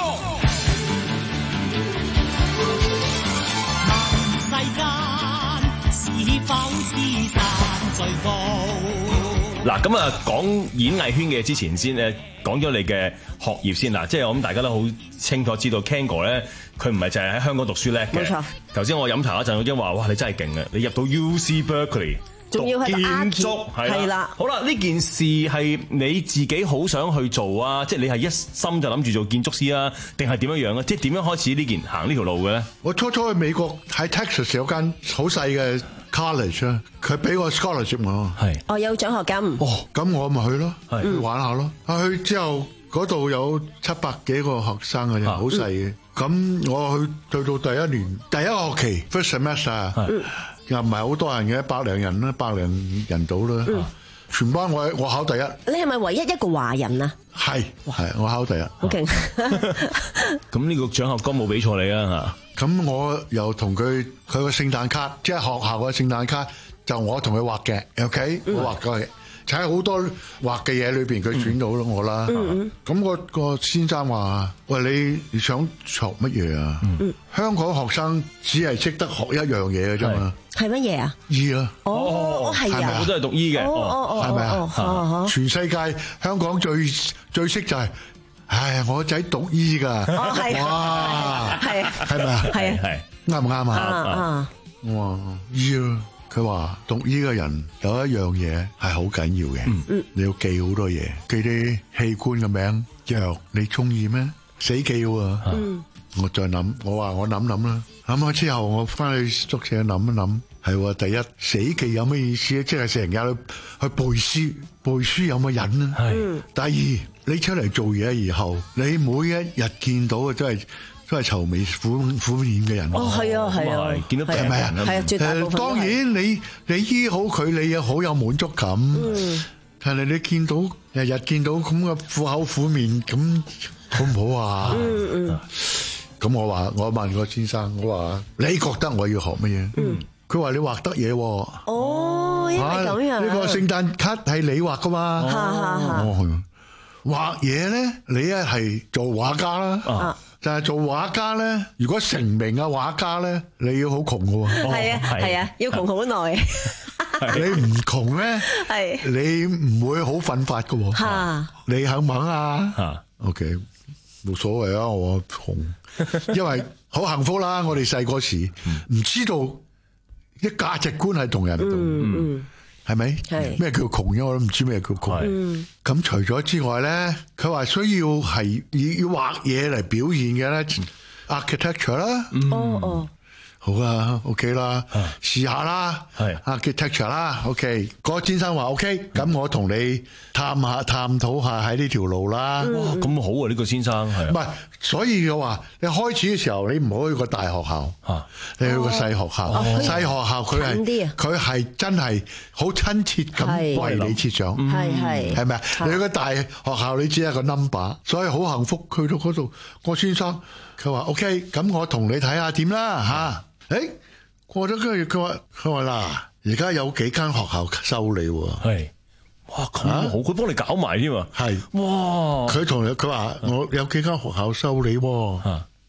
J: 世間是否是散最高？
K: 嗱，咁啊，講演藝圈嘅之前先誒，講咗你嘅學業先嗱，即係我諗大家都好清楚知道 Ken 哥咧，佢唔係淨係喺香港讀書叻嘅。冇錯。頭先我飲茶嗰陣，我已經話：哇，你真係勁啊！你入到 U C Berkeley。
M: 仲要係
K: 建築係啦，好啦，呢件事係你自己好想去做啊，即係你係一心就諗住做建築師啊，定係點樣樣啊？即係點樣開始呢件行呢條路嘅咧？
U: 我初初去美國喺 Texas 有間好細嘅 college 啊，佢俾個 scholarship 我，係
M: 哦有獎學金，
U: 哦咁我咪去咯，去玩下咯。啊去之後嗰度有七百幾個學生嘅啫，好細嘅。咁我去去到第一年第一個學期 first semester 啊。又唔係好多人嘅，百零人啦，百零人到啦。嗯、全班我我考第一。
M: 你係咪唯一一個華人啊？
U: 係係，我考第一。
M: 好勁！
K: 咁呢個獎學金冇俾錯你啊嚇。
U: 咁我又同佢佢個聖誕卡，即係學校嘅聖誕卡，就我同佢畫嘅 ，OK，、嗯、我畫嘅。就喺好多畫嘅嘢裏邊，佢轉到咗我啦。咁我個先生話：喂，你你想學乜嘢啊？嗯、香港學生只係識得學一樣嘢嘅啫嘛。
M: 係乜嘢啊？
U: 醫啊！
M: 哦，係啊，
K: 我都係讀醫嘅。
M: 哦
U: 係咪啊？全世界香港最最識就係、是，唉，我仔讀醫㗎。
M: 哦，係。
U: 哇！係係咪啊？
M: 係啊。係
U: 啱唔啱啊？
M: 啊！
U: 哇！醫啊！佢話讀醫嘅人有一樣嘢係好緊要嘅，嗯、你要記好多嘢，記啲器官嘅名、藥，你中意咩？死記喎！嗯、我再諗，我話我諗諗啦，諗咗之後我翻去宿舍諗一諗，係喎，第一死記有咩意思咧？即係成日去去背書，背書有乜癮咧？係。第二，你出嚟做嘢以後，你每一日見到嘅都係。都係愁眉苦苦面嘅人。
M: 哦，係啊，係啊，
K: 見到
U: 係咪啊？
M: 係啊，絕大部分。
U: 當然你你醫好佢，你又好有滿足感。嗯。但係你見到日日見到咁嘅苦口苦面，咁好唔好啊？嗯嗯。咁我話我問個先生，我話你覺得我要學乜嘢？嗯。佢話你畫得嘢喎。
M: 哦，因為咁樣。
U: 呢個聖誕卡係你畫噶嘛？
M: 嚇嚇嚇。
U: 哦，畫嘢咧，你一係做畫家啦。啊。但係做畫家咧，如果成名嘅畫家咧，你要好窮嘅喎。
M: 係啊係啊，要窮好耐。
U: 你唔窮咧，
M: 係
U: 你唔會好奮發嘅喎。
M: 嚇，你
U: 肯唔肯啊？嚇 ，OK，冇所謂啊，我窮，因為好幸福啦。我哋細個時唔知道啲價值觀係同人唔同。嗯。係咪？咩叫窮嘅？我都唔知咩叫窮。咁除咗之外咧，佢話需要係要畫嘢嚟表現嘅咧 ，architecture 啦。哦哦。好啦 ，OK 啦，試下啦，係 architecture 啦 ，OK。嗰個先生話 OK，咁我同你探下、探討下喺呢條路啦。
K: 哇，咁好啊！呢個先生係。
U: 唔係，所以嘅話，你開始嘅時候，你唔好去個大學校，你去個細學校。細學校佢係佢係真係好親切咁為你設想，
M: 係係
U: 係咪啊？你去個大學校，你只係個 number，所以好幸福。去到嗰度，個先生佢話 OK，咁我同你睇下點啦嚇。誒，過咗個月，佢話佢話嗱，而家有幾間學校收你喎。係，
K: 哇咁好，佢幫你搞埋添啊。
U: 係，哇，佢同你佢話我有幾間學校收你喎。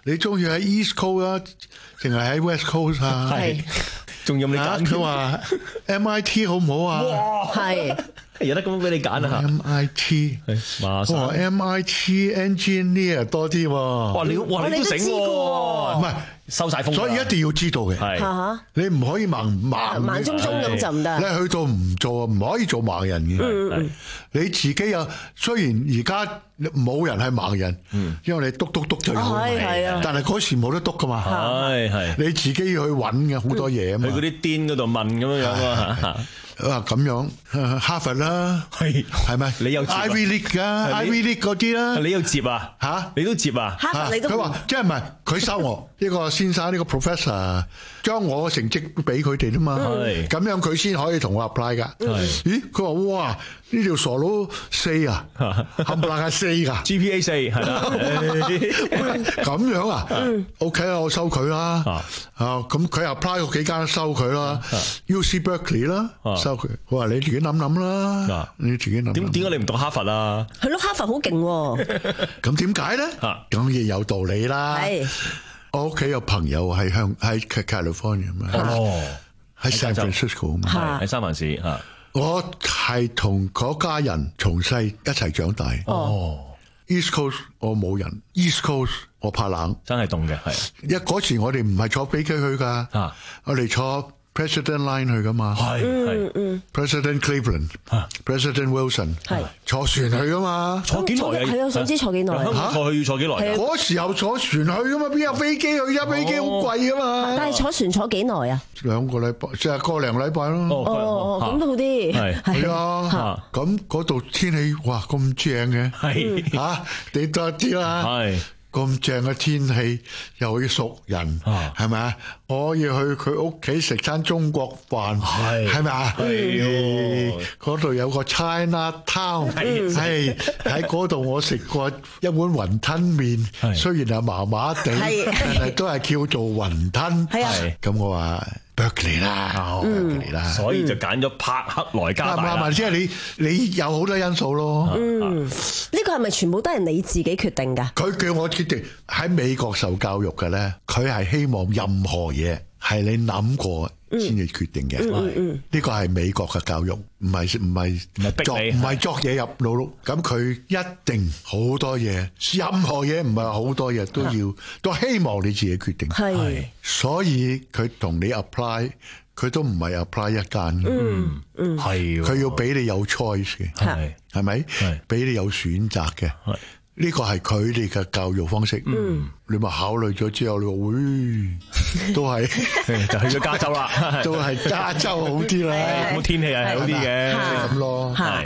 U: 你中意喺 East Coast 啊，定係喺 West Coast 啊？
K: 係，仲有你揀。
U: 佢話 M I T 好唔好啊？
K: 哇，
M: 係
K: 有得咁俾你揀啊
U: ！M I T，
K: 馬
U: 我話 M I T engineer 多啲喎。
K: 哇，你哇你都醒喎，
U: 唔係
K: 收晒風，
U: 所以一定要知道嘅。
K: 係，
U: 你唔可以盲盲
M: 盲中中咁就唔得。
U: 你去到唔做，唔可以做盲人嘅。你自己有，雖然而家冇人係盲人，因為你篤篤篤就有。
M: 係啊，
U: 但係嗰時冇得篤噶嘛。
K: 係係，
U: 你自己要去揾嘅好多嘢啊嘛。
K: 去嗰啲癲嗰度問咁樣樣啊。
U: 啊咁樣，哈佛啦，
K: 係係咪？你有
U: Ivy League 噶 ，Ivy League 嗰啲啦，
K: 你有接啊？
U: 嚇，
K: 你都接啊？
M: 哈佛你都
U: 佢話即係唔係佢收我呢個先生呢個 professor 將我嘅成績俾佢哋啫嘛，咁樣佢先可以同我 apply 噶。咦？佢話哇呢條傻佬四啊，冚唪唥係四㗎
K: ，G P A 四係啦。
U: 咁樣啊？OK 啦，我收佢啦。啊咁佢 apply 嗰幾間收佢啦 ，U C Berkeley 啦。收佢，我話你自己諗諗啦，你自己諗。
K: 點點解你唔讀哈佛啊？
M: 係咯，哈佛好勁喎。
U: 咁點解咧？咁亦有道理啦。
M: 係，
U: 我屋企有朋友係向喺 California 嘛，喺 San Francisco 嘛，
K: 喺三藩市嚇。
U: 我係同嗰家人從細一齊長大。
K: 哦
U: ，East Coast 我冇人 ，East Coast 我怕冷，
K: 真係凍嘅係。
U: 因為嗰時我哋唔係坐飛機去㗎，我哋坐President Line 去噶嘛？
K: 係係
U: President Cleveland、President Wilson
M: 係
U: 坐船去噶嘛？
K: 坐幾耐啊？
M: 係啊，想知坐幾耐？
K: 坐去要坐幾耐？
U: 嗰時候坐船去噶嘛？邊有飛機去？一飛機好貴噶嘛？
M: 但係坐船坐幾耐啊？
U: 兩個禮拜，即係個零禮拜咯。
M: 哦哦，咁都好啲。
U: 係係啊，咁嗰度天氣哇咁正嘅，
K: 係
U: 嚇你都知啦。係。咁正嘅天氣，又要熟人，係咪啊？可以去佢屋企食餐中國飯，係咪啊？嗰度有個 China Town，係喺嗰度我食過一碗雲吞麵，雖然係麻麻地，但係都係叫做雲吞。咁我話Berkeley 啦，Berkeley 啦，
K: 所以就揀咗柏克萊加大啦。
U: 即係你你有好多因素咯。
M: 嗯，呢個係咪全部都係你自己決定㗎？
U: 佢叫我決定。喺美國受教育嘅咧，佢係希望任何嘢係你諗過先至決定嘅。呢個係美國嘅教育，唔係唔係作唔係作嘢入腦碌。咁佢一定好多嘢，任何嘢唔係好多嘢都要，都希望你自己決定。係，所以佢同你 apply，佢都唔係 apply 一間。嗯嗯，係，佢要俾你有 choice 嘅，係係咪？係，俾你有選擇嘅。係。呢個係佢哋嘅教育方式，嗯，你咪考慮咗之後，你話會都係
K: 就去咗加州啦，
U: 都係加州好啲啦，
K: 咁天氣係好啲嘅，
U: 咁咯，係。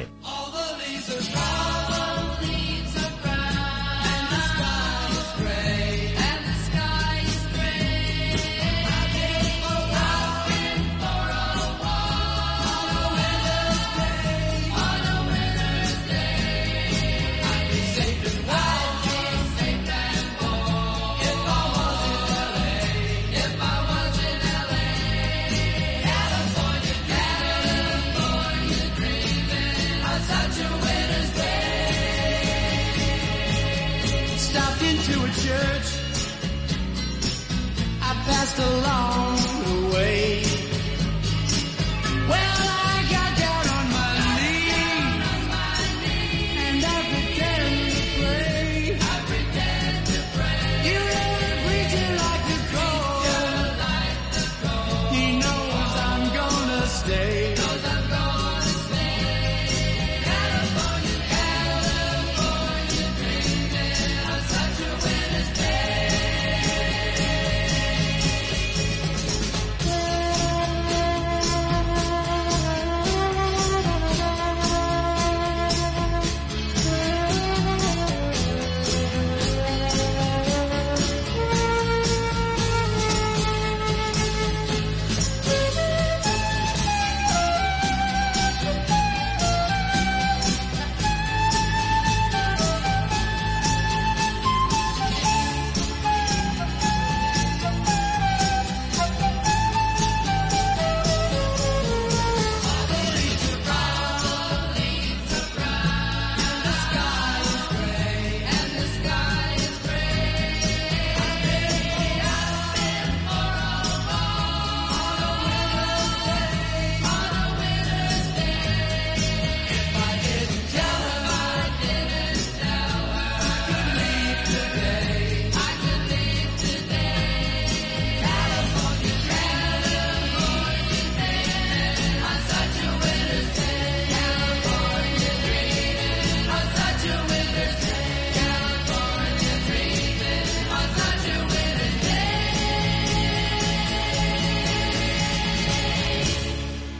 J: Church, I passed along the way. Well, I got down on my knees and I pretend to pray. I pretend to pray. You know the preacher like the cold. He knows I'm gonna stay. Knows I'm gonna stay. California, California, dreaming of such a winter's day.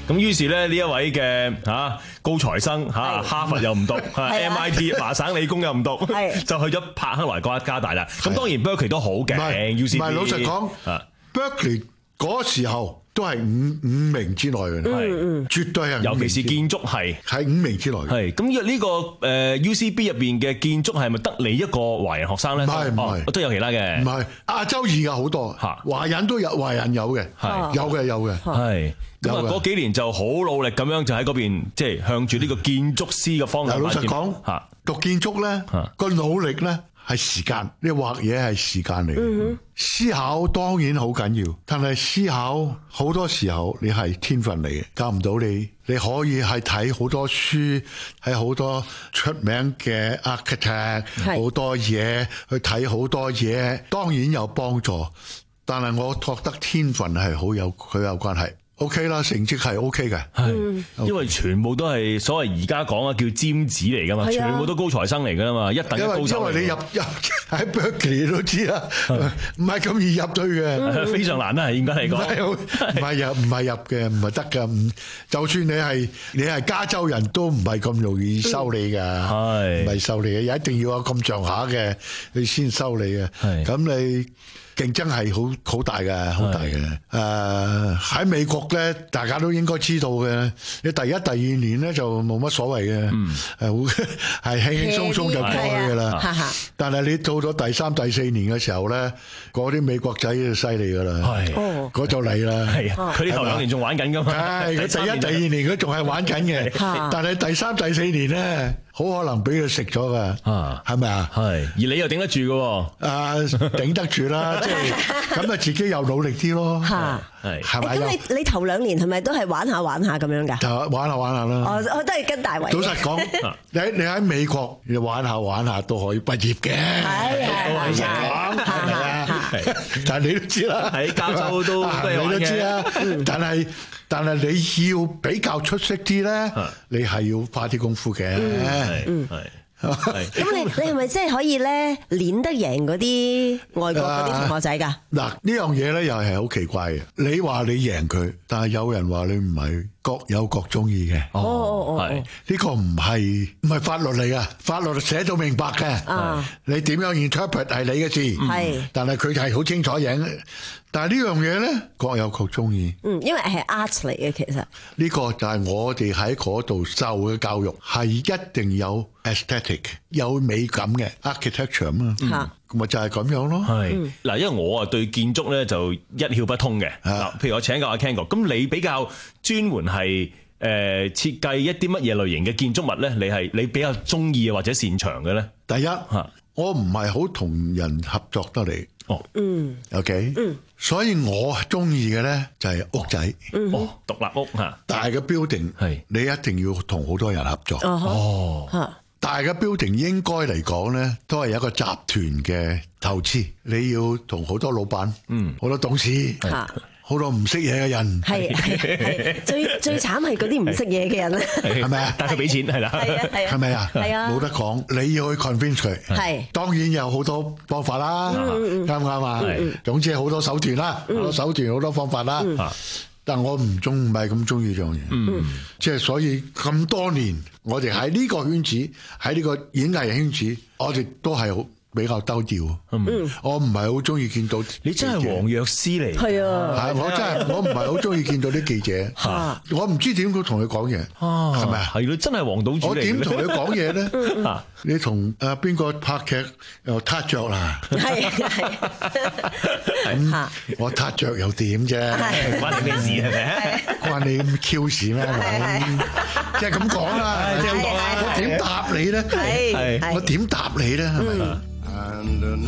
K: 咁於是咧呢一位嘅嚇高材生嚇，哈佛又唔讀，M I T 麻省理工又唔讀，就去咗柏克萊嗰一加大啦。咁當然 Berkeley 都好勁，U C B。唔係老實講，Berkeley 嗰時候都係五五名之內嘅，係絕對係，尤其是建築係喺五名之內。係咁呢個誒 U C B 入邊嘅建築係咪得你一個華人學生咧？唔係唔係，都有其他嘅。唔係亞洲裔嘅好多，華人都有，華人有嘅，係有嘅有嘅，係。咁啊嗰幾年就好努力咁樣就喺嗰邊，即係向住呢個建築師嘅方向發展。老實講，嚇讀建築咧個努力咧係時間，你畫嘢係時間嚟嘅。思考當然好緊要，但係思考好多時候你係天分嚟嘅，教唔到你。你可以係睇好多書，喺好多出名嘅 architect， 好多嘢去睇好多嘢，當然有幫助。但係我覺得天分係好有佢有關係。O K 啦，成績係 O K 嘅，係，因為全部都係所謂而家講啊叫尖子嚟噶嘛，全部都高材生嚟噶啦嘛，一等一高手。因為你入入喺 Berkeley 你都知啦，唔係咁易入去嘅，非常難啦，係應該嚟講。唔係入唔係入嘅，唔係得㗎。唔就算你係你係加州人都唔係咁容易收你㗎，係唔係收你嘅？一定要有咁上下嘅，你先收你嘅。咁你。競爭係好好大嘅，好大嘅。誒喺、呃、美國咧，大家都應該知道嘅。你第一、第二年咧就冇乜所謂嘅，誒好係輕輕鬆鬆就過去㗎啦。啊、但係你到咗第三、第四年嘅時候咧，嗰啲美國仔就犀利㗎啦。係，嗰就嚟啦。係，佢呢頭兩年仲玩緊㗎嘛。係，佢第一、第二年佢仲係玩緊嘅，但係第三、第四年咧。好可能俾佢食咗噶，係咪啊？係，而你又頂得住噶？啊，頂得住啦，即係咁啊，自己又努力啲咯。係，係咪？咁你你頭兩年係咪都係玩下玩下咁樣噶？就玩下玩下啦。哦，我都係跟大圍。老實講，你你喺美國，你玩下玩下都可以畢業嘅。係係係。實講係咪啊？但係你都知啦，喺加州都你都知啦。但係但係你要比較出色啲咧，你係要花啲功夫嘅。嗯，係，咁你你係咪真係可以咧練得贏嗰啲外國嗰啲同學仔㗎？嗱、啊，呢樣嘢咧又係好奇怪嘅。你話你贏佢，但係有人話你唔係，各有各中意嘅。哦哦哦，係呢個唔係唔係法律嚟㗎，法律寫到明白嘅。啊，你點樣 interpret 係你嘅事。係，但係佢係好清楚贏。但係呢樣嘢咧，各有各中意。嗯，因為係 art 嚟嘅，其實呢個就係我哋喺嗰度受嘅教育，係一定有 aesthetic 有美感嘅 architecture 啊嘛。嗯，咁咪就係咁樣咯。係嗱，因為我啊對建築咧就一竅不通嘅。嗱，譬如我請教阿 Ken 哥，咁你比較專門係誒設計一啲乜嘢類型嘅建築物咧？你係你比較中意或者擅長嘅咧？第一嚇，我唔係好同人合作得嚟。哦，嗯 ，OK，嗯，所以我中意嘅咧就係屋仔，哦，獨立屋嚇，大嘅 building 係你一定要同好多人合作，哦，嚇，大嘅 building 應該嚟講咧都係一個集團嘅投資，你要同好多老闆，嗯，好多董事，嚇。好多唔識嘢嘅人，係係係最最慘係嗰啲唔識嘢嘅人咧，係咪啊？但係佢俾錢係啦，係啊係啊，係咪啊？係啊，冇得講，你要去 convince 佢，係當然有好多方法啦，啱唔啱啊？總之係好多手段啦，好多手段好多方法啦。但我唔中唔係咁中意呢樣嘢，即係所以咁多年，我哋喺呢個圈子，喺呢個演藝圈子，我哋都係好。比較低調，嗯，我唔係好中意見到你真係黃藥師嚟，係啊，我真係我唔係好中意見到啲記者，嚇，我唔知點佢同佢講嘢，係咪啊？係咯，真係黃島主嚟嘅。我點同佢講嘢咧？嚇，你同誒邊個拍劇又撻著啦？係係，咁我撻著又點啫？關你咩事係咪？關你咁 Q 事咩？即係咁講啦，即係咁講啦。我點答你咧？係我點答你咧？係咪？And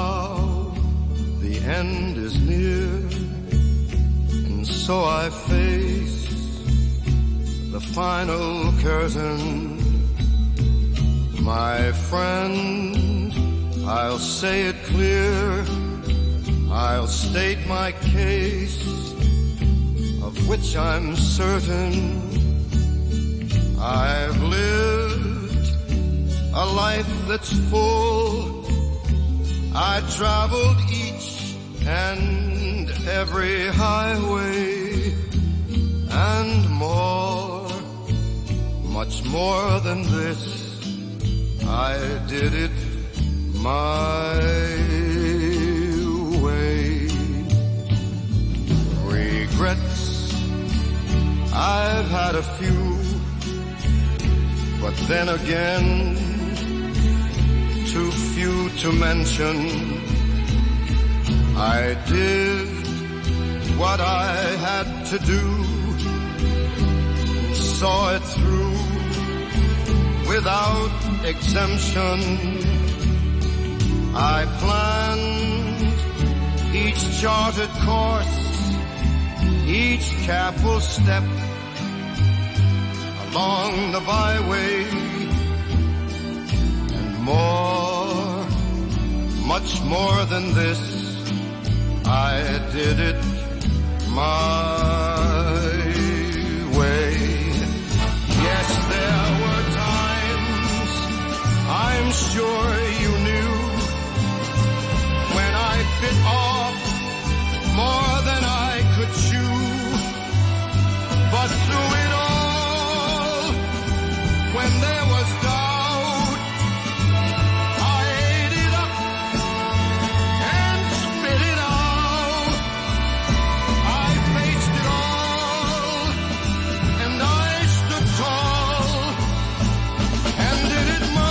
K: now the end is near, and so I face the final curtain. My friend, I'll say it clear, I'll state my case, of which I'm certain. I've lived a life that's full.I traveled each and every highway and more.
C: Much more than this, I did it my way. Regrets, I've had a few, but then again, too few to mention. I did what I had to do, saw it through without exemption. I planned each charted course, each careful step along the byway, and more, much more than this, I did it my way. Yes, there were times, I'm sure you knew, when I bit off more than I could chew. But through it all, when there was doubt, I ate it up and spit it out. I faced it all, and I stood tall, and did it my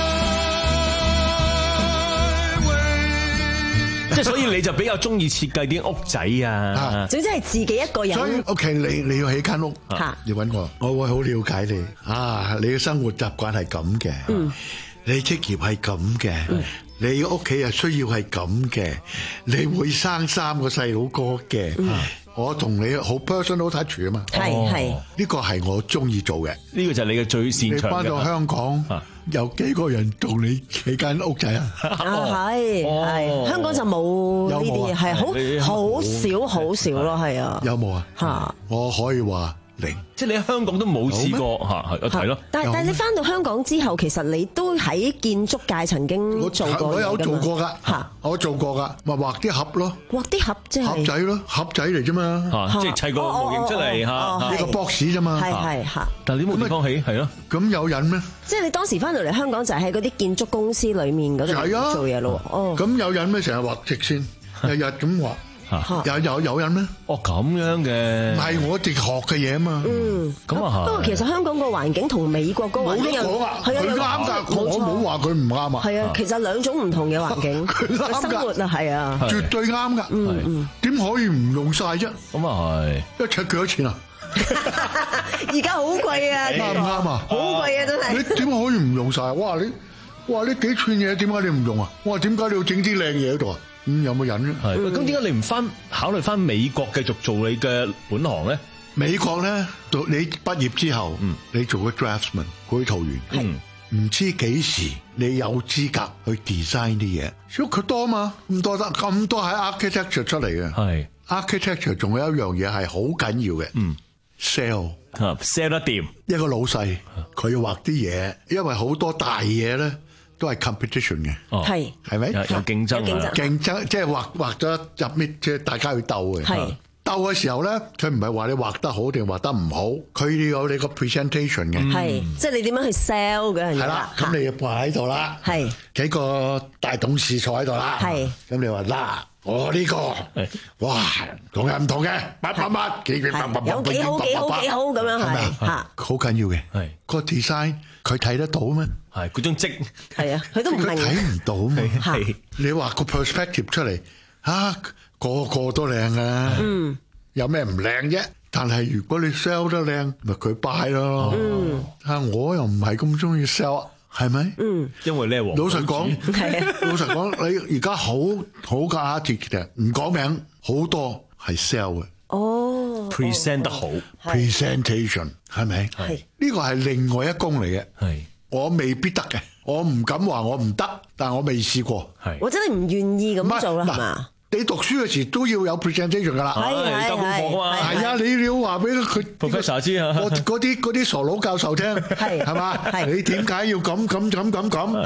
K: 即係所以你就比較中意設計啲屋仔啊，
M: 總之係自己一個人。
U: 所以屋企你你要起間屋，要揾我，我會好了解你啊！你嘅生活習慣係咁嘅，嗯，你職業係咁嘅，嗯，你屋企又需要係咁嘅，你會生三個細佬哥嘅。嗯，我同你好 personal touch 啊嘛，
M: 係係
U: 呢個係我中意做嘅，
K: 呢個就係你嘅最擅長嘅。
U: 你翻到香港有幾個人同你起間屋仔啊？
M: 啊係係，香港就冇呢啲嘢，係好好少好少咯，係啊。
U: 有冇啊？嚇，我可以話零，
K: 即係你喺香港都冇試過嚇，係係咯。
M: 但但係你翻到香港之後，其實你都喺建築界曾經做過，
U: 我有做過㗎嚇，我做過㗎，咪畫啲盒咯，
M: 畫啲盒即係
U: 盒仔咯，盒仔嚟啫嘛，
K: 嚇，即係砌個模型出嚟嚇，
U: 呢個 box 啫嘛，
M: 係係嚇。
K: 但係你冇地方起係咯，
U: 咁有癮咩？
M: 即係你當時翻到嚟香港就喺嗰啲建築公司裡面嗰度做嘢咯。哦，
U: 咁有癮咩？成日畫直線，日日咁畫。有有有人咩？
K: 哦咁樣嘅，
U: 唔係我哋學嘅嘢啊嘛。
M: 嗯，
K: 咁啊
M: 不過其實香港個環境同美國嗰個環境有
U: 係啊，佢啱㗎，我冇話佢唔啱啊。
M: 係啊，其實兩種唔同嘅環境，生活啊係啊，
U: 絕對啱㗎。嗯嗯，點可以唔用晒啫？
K: 咁啊係，
U: 一尺幾多錢啊？
M: 而家好貴啊！
U: 啱唔啱啊？
M: 好貴啊！真係。
U: 你點可以唔用晒？哇！你哇！呢幾寸嘢點解你唔用啊？哇！點解你要整啲靚嘢喺度啊？咁有冇癮咧？
K: 係，咁點解你唔翻考慮翻美國繼續做你嘅本行咧？
U: 美國咧，到你畢業之後，嗯，你做個 draftsman 繪圖員，嗯，唔知幾時你有資格去 design 啲嘢，因為佢多嘛，咁多得咁多喺 architecture 出嚟嘅，係 architecture 仲有一樣嘢係好緊要嘅，嗯 ，sell，sell
K: 得掂，
U: 一個老細佢要畫啲嘢，因為好多大嘢咧。都係 competition 嘅，
M: 係
U: 係咪有
K: 競爭啊？
U: 競爭即係畫畫咗入面，即係大家去鬥嘅。係鬥嘅時候咧，佢唔係話你畫得好定畫得唔好，佢要有你個 presentation 嘅。
M: 係即係你點樣去 sell 嗰樣嘢。係啦，
U: 咁你要擺喺度啦。係幾個大董事坐喺度啦。係咁你話嗱，我呢個哇同人唔同嘅，乜乜乜幾幾乜乜乜
M: 有幾好幾好幾好咁樣係嚇，
U: 好緊要嘅。係個 design 佢睇得到咩？
K: 係嗰種積
M: 係啊，佢都唔明
U: 睇唔到咩？係你話個 perspective 出嚟啊，個個都靚啊！嗯，有咩唔靚啫？但係如果你 sell 得靚，咪佢 buy 咯。嗯，啊，我又唔係咁中意 sell，係咪？嗯，
K: 因為咧，
U: 老實講，係啊，老實講，你而家好好嘅 artist 唔講名，好多係 sell 嘅。
M: 哦
K: ，present 得好
U: ，presentation 係咪？係呢個係另外一功嚟嘅。係。我未必得嘅，我唔敢話我唔得，但係我未試過。
M: 係，或者你唔願意咁做啦，係嘛？
U: 你讀書嘅時都要有 presentation 噶啦，
M: 係係
K: 交功課啊嘛。
U: 係啊，你要話俾佢
K: professor 知啊，
U: 嗰啲嗰啲傻佬教授聽，係係嘛？係你點解要咁咁咁咁咁？係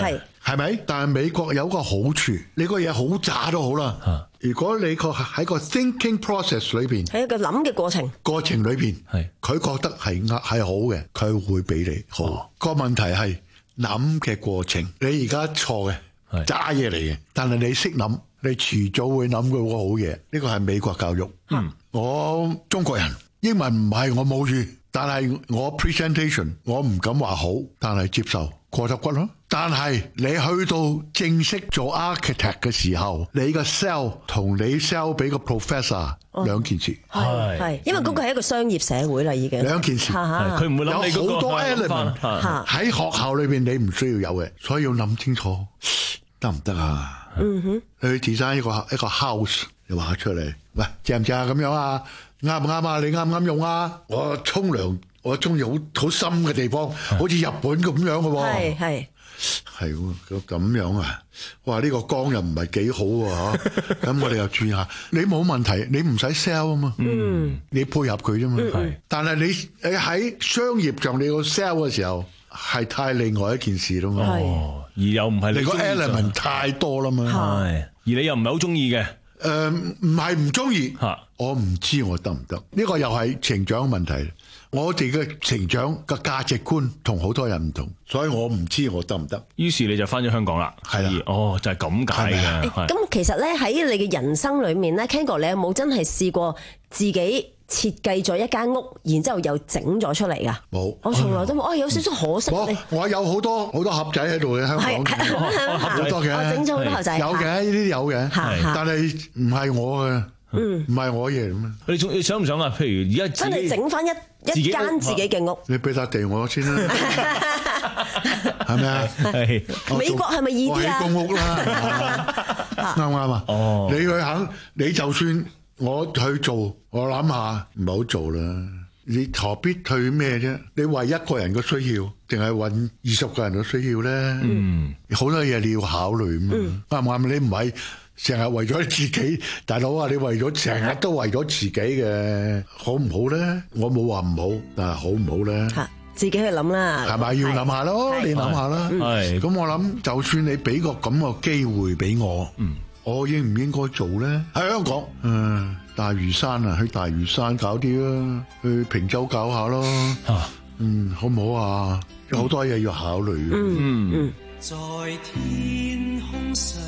U: 係咪？但係美國有個好處，你個嘢好渣都好啦。
K: 啊、
U: 如果你個喺個 thinking process 裏邊，
M: 喺一個諗嘅過程，
U: 過程裏邊，係佢覺得係啱係好嘅，佢會俾你好。哦、個問題係諗嘅過程，你而家錯嘅渣嘢嚟嘅，但係你識諗，你遲早會諗到個好嘢。呢個係美國教育。嗯，我中國人英文唔係我母語，但係我 presentation 我唔敢話好，但係接受過得骨咯。但係你去到正式做 architect 嘅時候，你個 sell 同你 sell 俾個 professor 兩件事。
M: 係係，因為嗰個係一個商業社會啦，已經
U: 兩件事。
K: 佢唔會諗你嗰個
U: 有好多 element 喺學校裏邊你唔需要有嘅，所以要諗清楚得唔得啊？嗯哼，去 design 一個一個 house 你畫出嚟，喂正唔正啊？咁樣啊？啱唔啱啊？你啱唔啱用啊？我沖涼我中意好好深嘅地方，好似日本咁樣嘅喎。
M: 係係。
U: 係喎，咁樣啊！哇，呢個光又唔係幾好喎，咁我哋又注意下。你冇問題，你唔使 sell 啊嘛，嗯，你配合佢啫嘛。係，但係你你喺商業上你要 sell 嘅時候，係太另外一件事啦嘛。
K: 哦，而又唔係你
U: 個 element 太多啦嘛。
K: 係，而你又唔係好中意嘅。
U: 誒，唔係唔中意，我唔知我得唔得？呢個又係成長問題。我哋嘅成長嘅價值觀同好多人唔同，所以我唔知我得唔得。
K: 於是你就翻咗香港啦。係啦，哦，就係咁解嘅。
M: 咁其實咧喺你嘅人生裏面咧 Ken 哥，你有冇真係試過自己設計咗一間屋，然之後又整咗出嚟噶？
U: 冇，
M: 我從來都冇。哦，有少少可惜。
U: 我我有好多好多盒仔喺度嘅，香港好多嘅。
M: 我整咗好多盒仔。
U: 有嘅，呢啲有嘅，但係唔係我嘅。嗯，唔係我嘢咁啊！
K: 你仲你想唔想啊？譬如而家
M: 真係整翻一一間自己嘅屋，
U: 你俾笪地我先啦，係咪啊？
M: 美國係咪易啲啊？
U: 我起公屋啦，啱唔啱啊？哦，你去肯，你就算我去做，我諗下唔好做啦。你何必去咩啫？你為一個人嘅需要，定係為二十個人嘅需要咧？嗯，好多嘢你要考慮嘛，啱唔啱？你唔係。成日為咗自己，大佬啊！你為咗成日都為咗自己嘅，好唔好咧？我冇話唔好，但係好唔好咧？
M: 嚇，自己去諗啦，
U: 係咪要諗下咯？你諗下啦。係。咁我諗，就算你俾個咁嘅機會俾我，嗯，我應唔應該做咧？喺香港，嗯，大嶼山啊，去大嶼山搞啲啦，去坪洲搞下咯。嚇，嗯，好唔好啊？有好多嘢要考慮。嗯嗯。
J: 在天空上。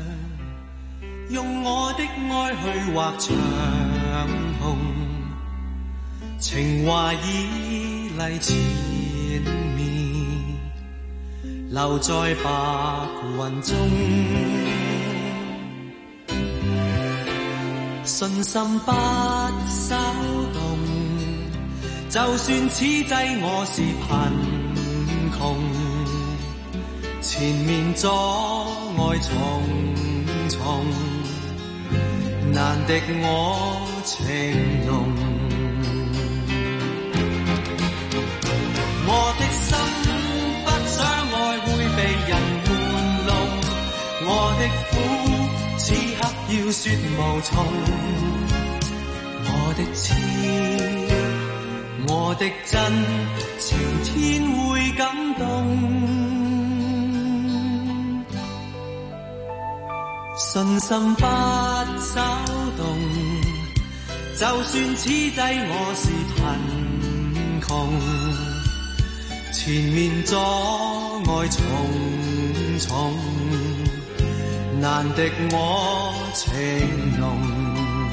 J: 用我的愛去畫長虹，情話已嚟前面，留在白雲中，信心不稍動，就算此際我是貧窮，前面阻礙重重。難敵我情濃，我的心不想愛會被人玩弄，我的苦此刻要說無從，我的痴，我的真，晴天會感動。信心不稍動，就算此際我是貧窮，前面阻礙重重，難敵我情濃。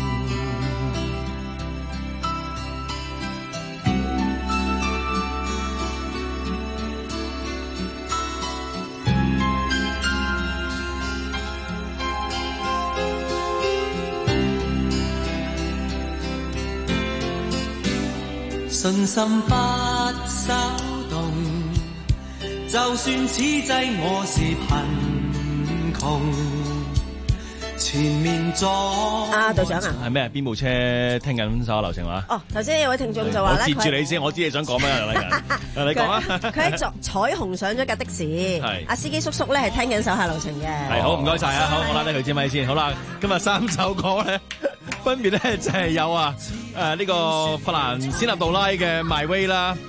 J: 信心不稍動，就算此際我是貧窮，前面阻。
M: 啊，隊長啊，
K: 係咩？邊部車聽緊首流程話？
M: 哦，頭先有位聽眾就話咧，
K: 我接住你先，我知你想講咩啊，你講啊。
M: 佢喺作彩虹上咗架的士，係阿司機叔叔咧係聽緊手下留情嘅。
K: 係好，唔該晒啊，好，我拉低佢支咪先。好啦，今日三首歌咧，分別咧就係有啊誒呢個法蘭西納杜拉嘅 My Way 啦，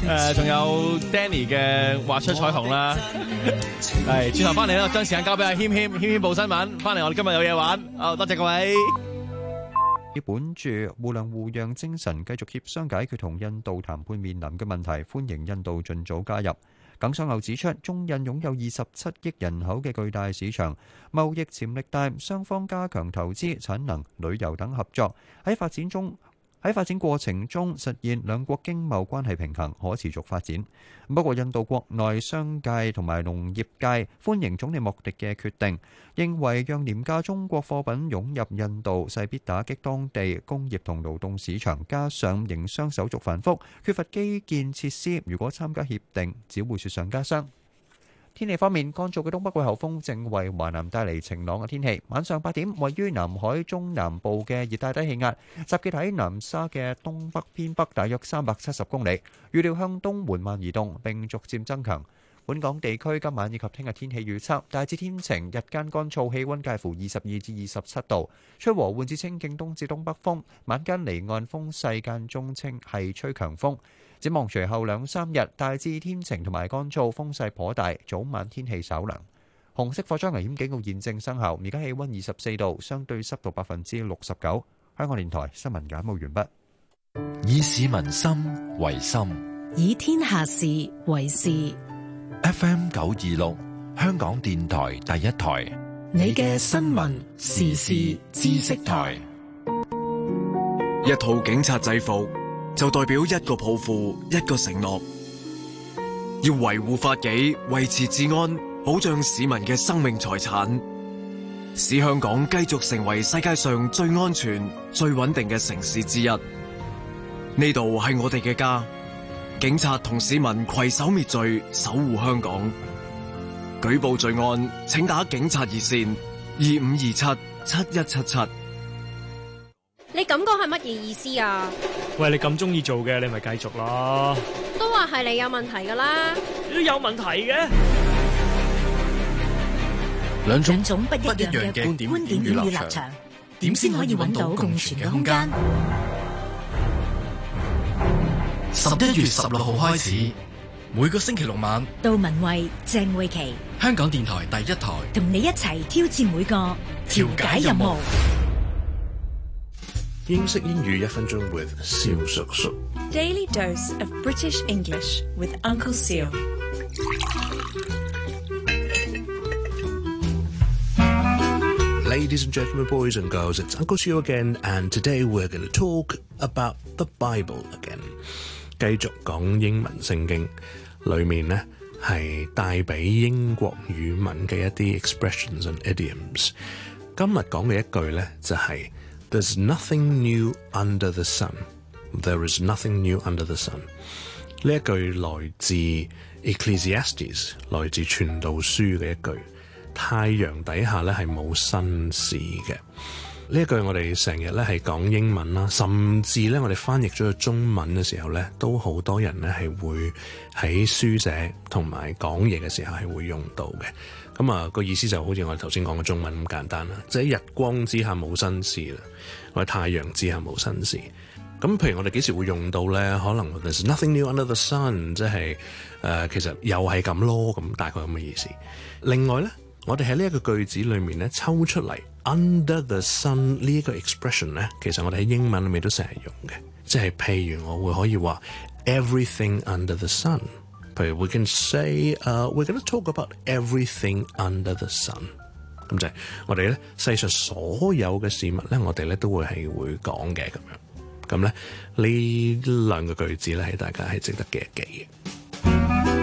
K: 誒，仲有 Danny 嘅畫出彩虹啦。係，轉頭翻嚟啦，將時間交俾阿謙謙，謙謙報新聞。翻嚟我哋今日有嘢玩。好，多謝各位。
A: 要本住互諒互讓精神，繼續協商解決同印度談判面臨嘅問題，歡迎印度盡早加入。耿爽又指出，中印擁有二十七億人口嘅巨大市場，貿易潛力大，雙方加強投資、產能、旅遊等合作，喺發展中喺發展過程中實現兩國經貿關係平衡、可持續發展。不過，印度國內商界同埋農業界歡迎總理莫迪嘅決定，認為讓廉價中國貨品湧入印度勢必打擊當地工業同勞動市場，加上營商手續繁複，缺乏基建設施，如果參加協定，只會雪上加霜。天氣方面，乾燥嘅東北季候風正為華南帶嚟晴朗嘅天氣。晚上八點，位於南海中南部嘅熱帶低氣壓集結喺南沙嘅東北偏北，大約三百七十公里，預料向東緩慢移動並逐漸增強。本港地區今晚以及聽日天氣預測大致天晴，日間乾燥，氣溫介乎二十二至二十七度，吹和緩至清勁東至東北風，晚間離岸風勢間中清係吹強風。展望隨後兩三日，大致天晴同埋乾燥，風勢頗大，早晚天氣稍涼。紅色火災危險警告現正生效，而家氣溫二十四度，相對濕度百分之六十九。香港電台新聞簡報完畢。
D: 以市民心為心，
E: 以天下事為事。
D: F M 九二六，香港電台第一台，
E: 你嘅新聞時事知識台。
F: 一套警察制服就代表一個抱負，一個承諾，要維護法紀，維持治安，保障市民嘅生命財產，使香港繼續成為世界上最安全、最穩定嘅城市之一。呢度係我哋嘅家，警察同市民攜手滅罪，守護香港。舉報罪案，請打警察熱線二五二七七一七七。
R: 你咁講係乜嘢意思啊？
V: 喂，你咁中意做嘅，你咪繼續咯。
R: 都話係你有問題噶啦。
V: 都有問題嘅。
E: 兩種不一樣嘅觀點與立場，點先可以揾到共存嘅空間？
W: 十一月十六號開始，每個星期六晚，
E: 杜文慧、鄭慧琪，
W: 香港電台第一台，
E: 同你一齊挑戰每個調解任務。
X: 英式英語一分鐘 with 蕭叔叔。
Y: Daily dose of British English with Uncle Seal.
X: Ladies and gentlemen, boys and girls, it's Uncle Seal again, and today we're going to talk about the Bible again. 繼續講英文聖經，裏面呢係帶俾英國語文嘅一啲 expressions and idioms。今日講嘅一句呢就係、是There's nothing new under the sun. There is nothing new under the sun. 呢一句來自 Ecclesiastes， 來自傳道書嘅一句。太陽底下咧係冇新事嘅。呢一句我哋成日咧係講英文啦，甚至咧我哋翻譯咗去中文嘅時候咧，都好多人咧係會喺書寫同埋講嘢嘅時候係會用到嘅。咁啊，個意思就好似我哋頭先講嘅中文咁簡單啦，即係日光之下冇新事啦，或者太陽之下冇新事。咁譬如我哋幾時會用到咧？可能 there's nothing new under the sun， 即係誒、呃、其實又係咁咯，咁大概咁嘅意思。另外咧，我哋喺呢一個句子裏面咧抽出嚟 under the sun 呢一個 expression 咧，其實我哋喺英文裏面都成日用嘅，即係譬如我會可以話 everything under the sun。譬如 we can say、uh, we're going to talk about everything under the sun， 咁就係我哋咧世上所有嘅事物咧，我哋咧都會係會講嘅咁樣。咁咧呢兩個句子咧係大家係值得記一記嘅。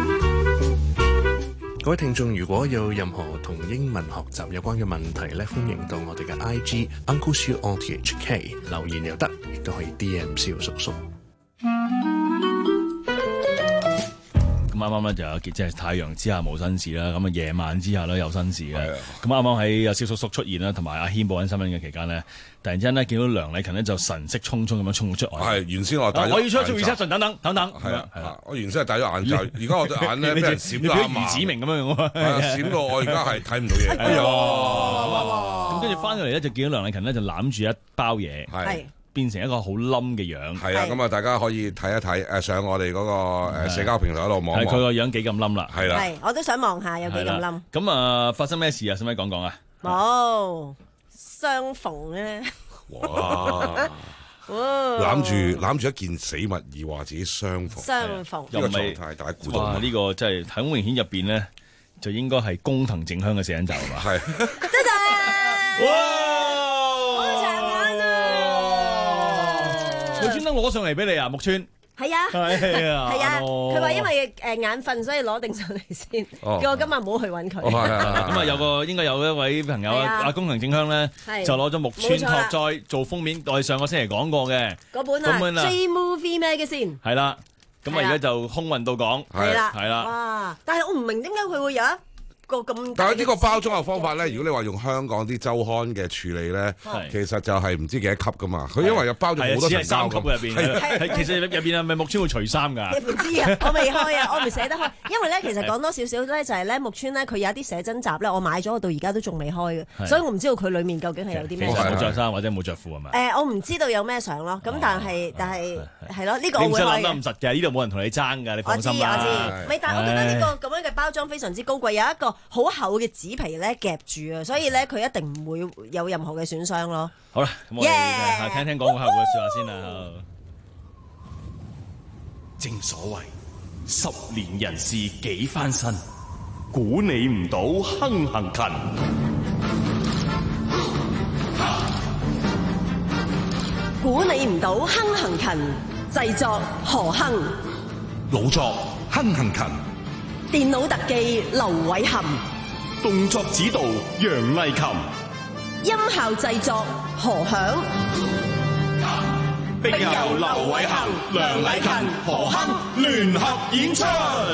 X: 各位聽眾，如果有任何同英文學習有關嘅問題咧，歡迎到我哋嘅 I G Uncle Siu R T H K 留言又得，亦都可以 D M 蕭叔叔。
K: 啱啱咧就有即係太陽之下冇新事啦，咁啊夜晚之下咧有新事嘅。咁啱啱喺阿蕭叔叔出現啦，同埋阿軒報緊新聞嘅期間呢，突然之間呢見到梁禮勤呢就神色匆匆咁樣衝咗出外。係原先我戴、啊，我要出去 reception 等等等等。係啊係啊，我原先係戴咗眼罩，而家我對眼咧俾人閃咗一盲。余子明咁樣用啊，閃到我而家係睇唔到嘢。哎呀！咁跟住翻到嚟咧就見到梁禮勤呢就攬住一包嘢。係。 變成一個好冧嘅樣。
L: 係啊，咁啊，大家可以睇一睇誒，上我哋嗰個誒社交平台嗰度望一望。
K: 係佢個樣幾咁冧啦。
L: 係啦。
M: 係，我都想望下有幾咁冧。
K: 咁啊，發生咩事啊？使唔使講講啊？
M: 冇，相逢咧。
L: 哇！攬住攬住一件死物而話自己相逢，
M: 相逢
L: 呢個狀態大家估到。
K: 哇！呢個真係好明顯入邊咧，就應該係工藤靜香嘅四人集係嘛？
L: 係。
M: 多謝。哇！好長眼啊！
K: 佢專登攞上嚟俾你啊，木村。
M: 係啊，
K: 係啊，
M: 係啊，佢話因為誒眼瞓，所以攞定上嚟先，叫我今日唔好去揾佢。
K: 咁啊，有個應該有一位朋友啊，阿工藤靜香咧，就攞咗木村拓哉做封面，我哋上個星期講過嘅
M: 嗰本啊，J Movie Magazine。係啦，
K: 咁啊而家就空運到港。
M: 係啦，
K: 係啦。
M: 哇！但係我唔明點解佢會有一個咁，
L: 但係呢個包裝嘅方法咧，如果你話用香港啲週刊嘅處理咧，其實就係唔知幾多級噶嘛。佢因為有包咗好多層膠，
K: 三級入邊。係其實入邊係咪木村會除衫㗎？
M: 你唔知啊，我未開啊，我未寫得開。因為咧，其實講多少少咧，就係咧木村咧，佢有一啲寫真集咧，我買咗，我到而家都仲未開嘅，所以我唔知道佢裡面究竟係有啲咩。
K: 其實冇着衫或者冇着褲係咪？
M: 誒，我唔知道有咩相咯。咁但係但係係咯，呢個我會開嘅。
K: 你唔使諗得咁實嘅，呢度冇人同你爭㗎，你放心啦。
M: 我知我知，咪但係我覺得呢個咁樣嘅包裝非常之高貴，有一個好厚嘅紙皮咧夾住啊，所以咧佢一定唔會有任何嘅損傷咯。
K: 好啦，咁我哋聽聽廣告客戶嘅説話先啦。
S: 正所謂十年人事幾番新，估你唔到亨行勤。
M: 估你唔到亨行勤，製作何亨，
S: 老作亨行勤，
M: 電腦特技劉偉涵，
S: 動作指導楊藝琴，
M: 音效製作何響，
S: 並由劉偉涵、梁禮勤、何亨聯合演出。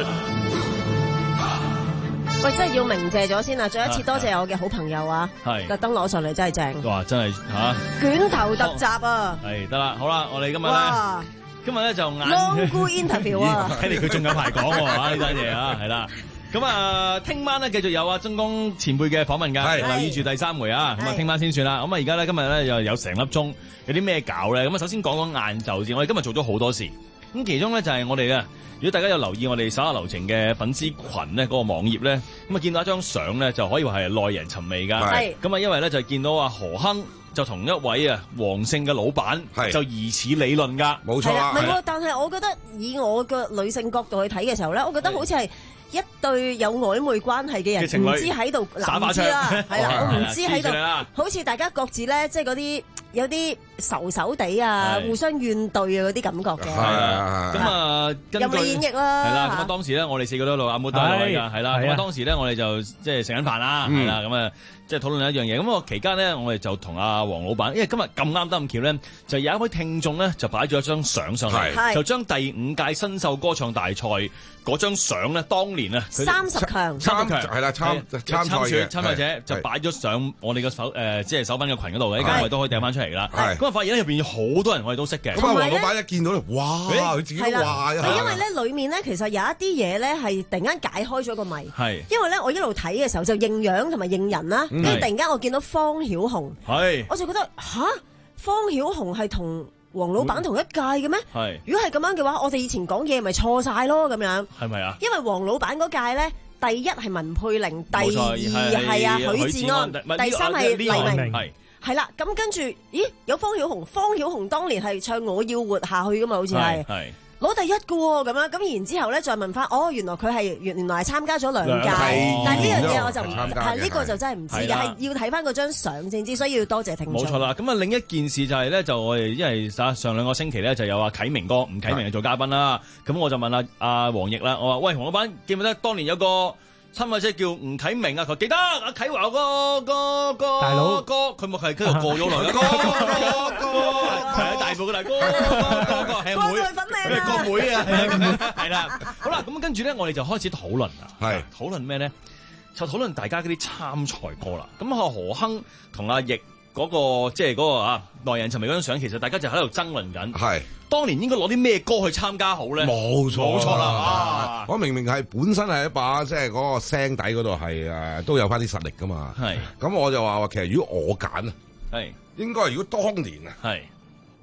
M: 喂，真係要鳴謝咗先啊！再一次多謝我嘅好朋友啊，
K: 係特
M: 登攞上嚟真係正。
K: 哇！真係嚇
M: 捲頭特集啊！
K: 係得啦，好啦，我哋今日咧，今日咧就眼
M: long interview 啊！
K: 睇嚟佢仲有排講喎嚇呢單嘢啊，係啦。咁啊，聽晚咧繼續有啊曾公前輩嘅訪問㗎，留意住第三回啊。咁啊，聽晚先算啦。咁啊，而家咧今日咧又有成粒鐘，有啲咩搞咧？咁啊，首先講講晏晝先。我哋今日做咗好多事，咁其中咧就係我哋啊。如果大家有留意我哋手下留情嘅粉絲群咧，嗰個網頁咧，咁啊見到一張相咧，就可以話係耐人尋味㗎。係咁啊，因為咧就見到啊何亨就同一位啊黃姓嘅老闆就疑似理論㗎。冇錯啦。
M: 唔係喎，但係我覺得以我嘅女性角度去睇嘅時候咧，我覺得好似係一對有曖昧關係嘅人，唔知喺度諗知啦，係啦，我唔知喺度，好似大家各自咧，即係嗰啲。有啲仇仇地啊，互相怨對啊嗰啲感覺嘅。係啊，
K: 咁啊，
M: 任你演繹啦。
K: 係啦，咁啊當時咧，我哋四個都老阿妹都係㗎，係啦。咁啊當時咧，我哋就即係食緊飯啦，係啦，咁啊即係討論一樣嘢。咁啊期間咧，我哋就同阿黃老闆，因為今日咁啱得咁巧咧，就有一位聽眾咧就擺咗一張相上嚟，就將第五屆新秀歌唱大賽嗰張相咧，當年啊
M: 三十強，
K: 三十強
L: 係啦，參參賽嘅
K: 參賽者就擺咗上我哋嘅手誒，即係手粉嘅群嗰度嘅，依家我哋都可以掟翻出嚟啦。咁啊發現咧入邊有好多人我哋都識嘅。
L: 咁啊黃老闆一見到咧，哇！佢自己都話啊，
M: 係因為咧裡面咧其實有一啲嘢咧係突然間解開咗個謎。係因為咧我一路睇嘅時候就認樣同埋認人啦，跟住突然間我見到方曉紅，係我就覺得吓，方曉紅係同黃老闆同一屆嘅咩？係如果係咁樣嘅話，我哋以前講嘢咪錯晒咯咁樣。係咪啊？因為黃老闆嗰屆咧，第一係文佩玲，第二係啊許志安，第三係黎明。係係啦，咁跟住，咦有方曉紅，方曉紅當年係唱我要活下去噶嘛，好似係攞第一嘅喎，咁樣咁然之後咧再問翻，哦原來佢係原原來係參加咗兩屆，但係呢樣嘢我就唔係呢個就真係唔知嘅，係要睇翻嗰張相先知，所以要多謝聽眾。
K: 冇錯啦，咁啊另一件事就係咧，就我哋因為上兩個星期咧就有阿啟明哥吳啟明做嘉賓啦，咁我就問阿阿黃奕啦，我話喂黃老闆記唔記得當年有個參賽者叫吳啟明啊，佢記得阿啟華個個個大佬哥，佢咪係跟住過咗來哥哥哥，係喺大埔嘅大哥哥哥係妹，係個妹啊，係啦，好啦，咁跟住咧，我哋就開始討論啦，係討論咩咧？就討論大家嗰啲參賽歌啦。咁啊何亨同阿奕嗰個即係嗰個啊耐人尋味嗰張相，其實大家就喺度爭論緊。係當年應該攞啲咩歌去參加好咧？冇錯，冇錯啦！啊，
L: 我明明係本身係一把即係嗰個聲底嗰度係誒都有翻啲實力噶嘛。係咁我就話話其實如果我揀啊，係應該如果當年啊，係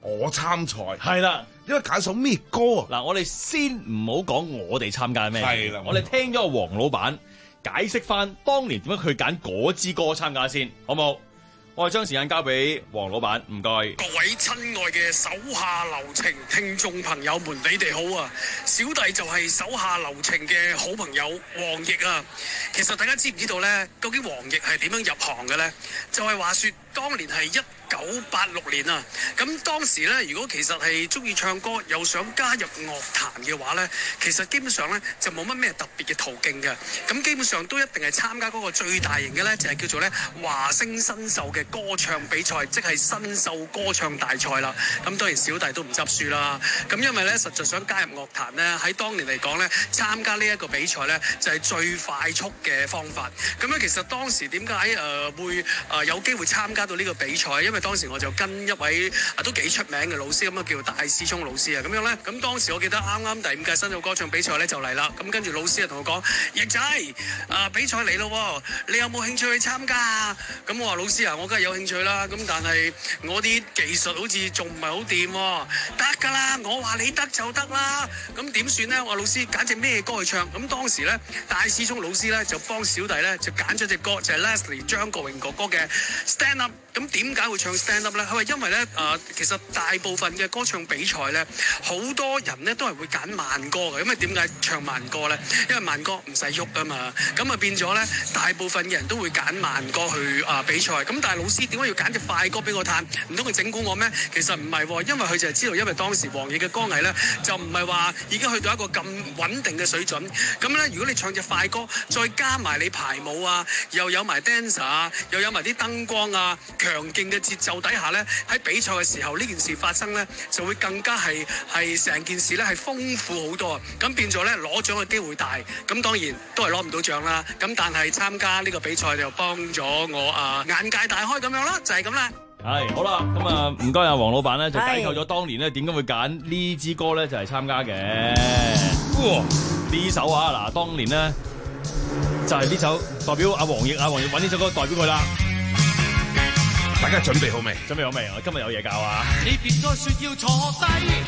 L: 我參賽。
K: 係啦，
L: 應該揀首咩歌啊？
K: 嗱，我哋先唔好講我哋參加咩，
L: 係啦，
K: 我哋聽咗個黃老闆解釋翻當年點解佢揀嗰支歌參加先，好冇？我哋將時間交俾黃老闆，唔該。
B: 各位親愛嘅手下留情聽眾朋友們，你哋好啊！小弟就係手下留情嘅好朋友黃奕啊。其實大家知唔知道呢？究竟黃奕係點樣入行嘅呢？就係話說當年係一九八六年啊。咁當時呢，如果其實係中意唱歌又想加入樂壇嘅話呢，其實基本上呢就冇乜咩特別嘅途徑嘅。咁基本上都一定係參加嗰個最大型嘅呢，就係叫做呢華星新秀嘅歌唱比賽，即係新秀歌唱大賽啦。咁當然小弟都唔執輸啦。咁因為呢，實在想加入樂壇呢，喺當年嚟講呢，參加呢一個比賽呢，就係最快速嘅方法。咁樣其實當時點解誒會誒、呃、有機會參加到呢個比賽？因為當時我就跟一位啊都幾出名嘅老師，咁啊叫戴思聰老師啊。咁樣呢，咁當時我記得啱啱第五屆新秀歌唱比賽呢就嚟啦。咁跟住老師啊同我講：奕仔，啊比賽嚟咯，你有冇興趣去參加啊？咁我話老師啊，我梗係有興趣啦。咁但係我啲技術好似仲唔係好掂喎。得㗎啦，我話你得就得啦。咁點算呢？我話老師揀隻咩歌去唱？咁當時呢，戴思聰老師呢就幫小弟呢就揀咗隻歌，就係 Leslie 張國榮哥哥嘅 Stand Up。咁點解會唱 Stand Up 呢？佢話因為呢，誒、呃，其實大部分嘅歌唱比賽呢，好多人呢都係會揀慢歌嘅。因為點解唱慢歌呢？因為慢歌唔使喐啊嘛。咁啊變咗呢，大部分嘅人都會揀慢歌去啊、呃、比賽。咁但係老師點解要揀隻快歌俾我彈？唔通佢整蠱我咩？其實唔係喎，因為佢就係知道，因為當時黃奕嘅歌藝呢，就唔係話已經去到一個咁穩定嘅水準。咁呢，如果你唱隻快歌，再加埋你排舞啊，又有埋 dancer 啊，又有埋啲燈光啊，強勁嘅節奏底下呢，喺比賽嘅時候呢件事發生呢，就會更加係係成件事呢係豐富好多。咁變咗呢，攞獎嘅機會大。咁當然都係攞唔到獎啦。咁但係參加呢個比賽就幫咗我啊眼界大開咁樣啦，就係咁啦。
K: 係好啦，咁啊唔該啊黃老闆咧就解構咗當年咧點解會揀呢支歌咧就係參加嘅。哇！呢首啊嗱，當年咧就係呢首代表阿黃奕，阿黃奕揾呢首歌代表佢啦。
L: 大家準備好未？
K: 準備好未？我今日有嘢教啊！
J: 你別再說要坐低，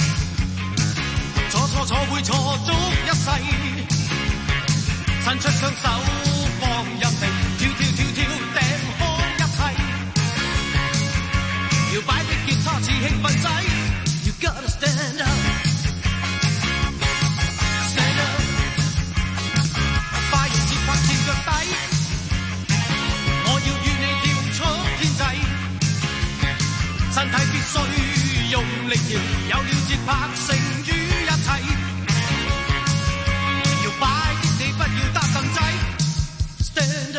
J: 坐坐坐會坐足一世，伸出雙手放任地跳跳跳跳掟開一切，搖擺的吉他似興奮仔 You gotta stand up，stand up， 快用節拍墊腳底，我要與你跳出天際，身體必須用力搖，有了節拍勝於一切，搖擺的你不要擔心仔 Stand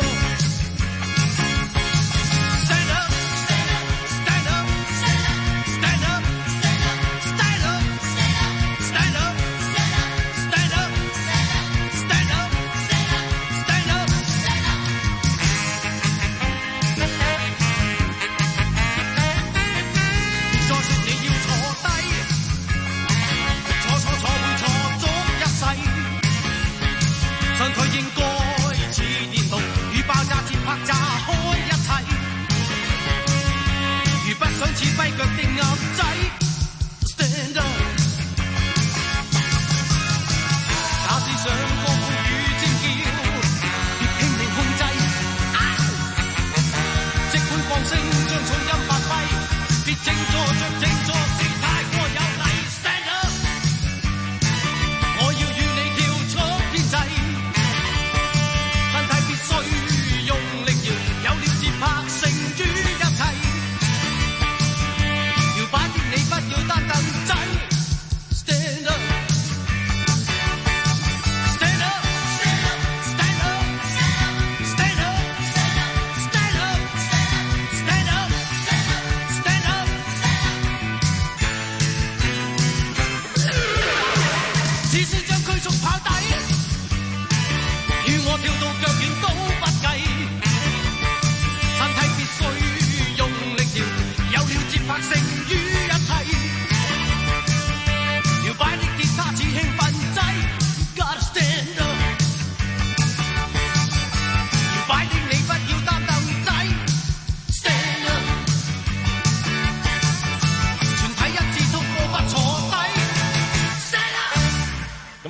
J: up，Stand up，Stand up，Stand up，Stand up，Stand up，Stand up，Stand up，Stand up，Stand up。再說你要坐低，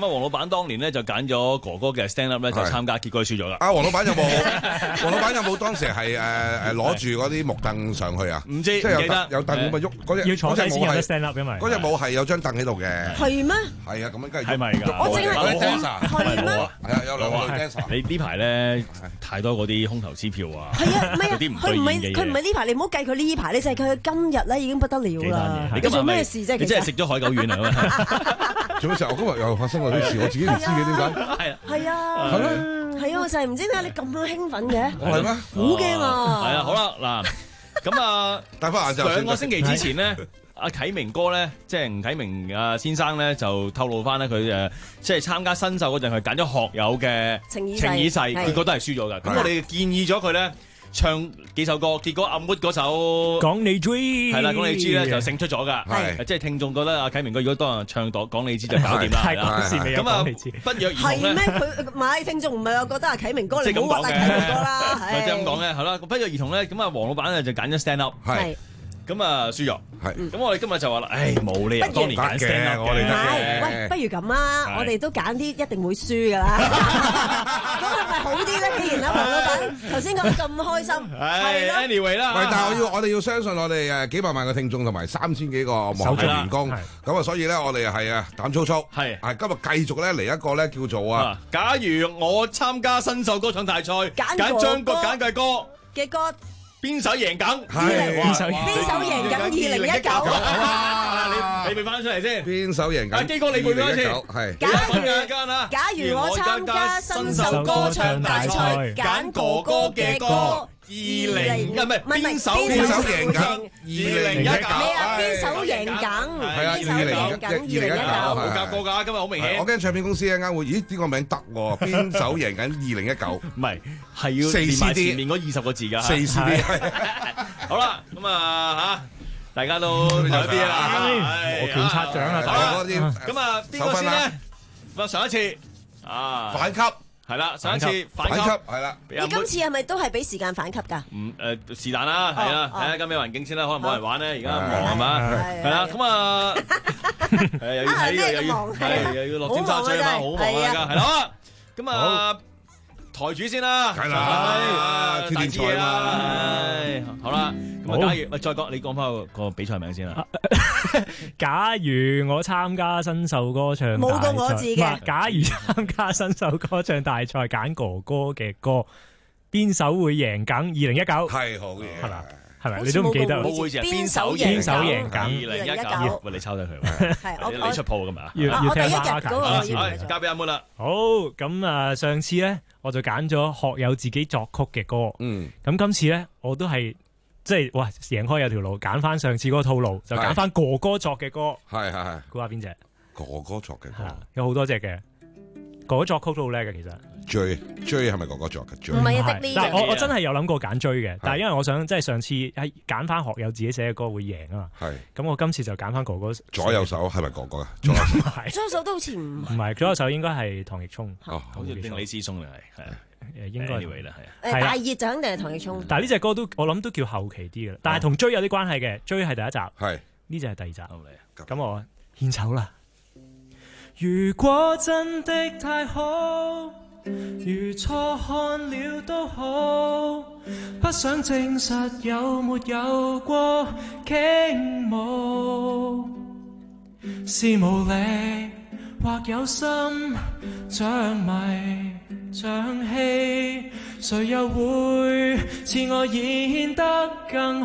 K: 啊，黃老闆當年咧就揀咗哥哥嘅 stand up 咧就參加，結果輸咗啦。
L: 啊，黃老闆有冇？黃老闆有冇當時係誒誒攞住嗰啲木凳上去啊？
K: 唔知，
L: 即係有凳有凳咁啊喐嗰隻。
G: 要坐低先有得 stand up 因為
L: 嗰隻舞係有張凳喺度嘅。
M: 係咩？
L: 係啊，咁樣梗係
K: 係咪㗎？
M: 我淨係
K: 係
M: 咩？
L: 係啊，有兩個女 dancer。
K: 你呢排咧太多嗰啲空頭支票啊！
M: 係啊，唔係啊，
K: 啲唔
M: 佢唔係佢唔係呢排，你唔好計佢呢排，你就係佢今日咧已經不得了啦。
K: 你
M: 今日做咩事啫？
K: 你真係食咗海狗丸啊！
L: 做咩事？我今日又發生過啲事，我自己唔知嘅點解？
K: 係啊，
M: 係啊，
L: 係咩？
M: 係啊，我就係唔知點解你咁興奮嘅。
L: 係咩？
M: 好驚啊！
K: 係啊，好啦，嗱，咁啊，
L: 戴翻眼罩。
K: 兩個星期之前咧，阿啟明哥咧，即係吳啟明啊先生咧，就透露翻咧，佢誒即係參加新秀嗰陣，佢揀咗學友嘅
M: 情意
K: 情意誓，結果都係輸咗㗎。咁我哋建議咗佢咧。唱幾首歌，結果阿 Mood 嗰首
G: 講你知
K: 係啦，講你知咧就勝出咗㗎。
L: 係
K: 即係聽眾覺得阿啟明哥如果當日唱到講你知就搞掂啦。
G: 係嗰時未有講你知。
K: 不約而同
M: 係咩？佢唔係聽眾唔係話覺得阿啟明哥你唔好話阿啟明哥啦。
K: 即係咁講嘅，係啦。不約而同咧，咁啊黃老闆咧就揀咗 stand up。
L: 係。
K: 咁啊輸咗，
L: 係
K: 咁我哋今日就話啦，唉冇理由當年揀 stand up
L: 我哋得
M: 嘅，喂，不如咁啊，我哋都揀啲一定會輸噶啦，咁係咪好啲咧？既然阿黃老闆頭先講得咁開心，係咯
K: ，anyway 啦，
L: 喂，但係我要我哋要相信我哋誒幾百萬嘅聽眾同埋三千幾個網絡員工，咁啊，所以咧我哋係啊膽粗粗，
K: 係，
L: 係今日繼續咧嚟一個咧叫做啊，
K: 假如我參加新秀歌唱大賽，揀張國揀嘅歌
M: 嘅歌。
K: 邊首贏緊？
L: 係
M: 邊首邊首贏緊？二零一九。
K: 哇！你你背翻出嚟先。
L: 邊首贏緊？
K: 阿基哥，你背翻先。
L: 係。
M: 假如假如我參加新秀歌唱大賽，揀哥哥嘅歌。二零唔係唔係邊首邊首贏緊？二零一九咩啊？邊首贏緊？
L: 係啊，二零一九，二零一九
K: 冇夾過㗎，今日好明顯。
L: 我驚唱片公司一陣間會，咦？呢個名得喎？邊首贏緊？二零一九
K: 唔係係要
L: 四 C D
K: 前面嗰二十個字㗎。
L: 四 C D
K: 好啦，咁啊嚇，大家都有啲啦，
G: 摩拳擦掌啊！
K: 好啦，咁啊邊個先咧？咁啊上一次啊
L: 反級。
K: 係啦，上一次反級
L: 係啦。
M: 你今次係咪都係俾時間反級㗎？
K: 唔誒是但啦，係啦，睇下今日環境先啦，可能冇人玩咧，而家忙係嘛？係啦，咁啊，誒又要睇呢個又要係又要落尖沙咀啊嘛，好忙啊，大家係啦，咁啊台主先啦，
L: 係啦，
K: 大支嘢啦，好啦，咁啊假如喂再講，你講翻個個比賽名先啦。
G: 假如我參加新秀歌唱大賽，
M: 冇個我字嘅。
G: 假如參加新秀歌唱大賽，揀哥哥嘅歌，邊首會贏緊？二零一九
L: 係好嘢，
G: 係嘛？係咪？你都唔記得？
K: 冇會字
G: 邊首邊首贏緊？
K: 二零一九，喂，你抄低佢，
M: 係
K: 你出鋪㗎嘛？
G: 要要聽翻阿
K: 卡，交俾阿 Moon 啦。
G: 好，咁啊，上次咧我就揀咗學友自己作曲嘅歌，
L: 嗯，
G: 咁今次咧我都係。即係哇，贏開有條路，揀翻上次嗰個套路，就揀翻哥哥作嘅歌。
L: 係係係，
G: 估下邊隻？
L: 哥哥作嘅歌，
G: 有好多隻嘅。哥哥作曲都好叻嘅，其實。
L: 追追係咪哥哥作嘅？
M: 唔係啊，
G: 但係我我真係有諗過揀追嘅，但係因為我想即係上次喺揀翻學友自己寫嘅歌會贏啊嘛。
L: 係。
G: 咁我今次就揀翻哥哥。
L: 左右手係咪哥哥啊？左右手。
M: 左右手都好似唔。
G: 唔係，左右手應該係唐奕聰。
L: 哦，
K: 好似定李思聰定係係。
G: 誒應該係
K: 啦，
M: 係誒大熱就肯定係唐奕聰。
G: 但係呢隻歌都我諗都叫後期啲嘅啦，但係同追有啲關係嘅，追係第一集，
L: 係
G: 呢隻係第二集。咁我獻醜啦。如果真的太好，如錯看了都好，不想證實有沒有過傾慕，是無力或有心像迷。像戲，誰又會似我演得更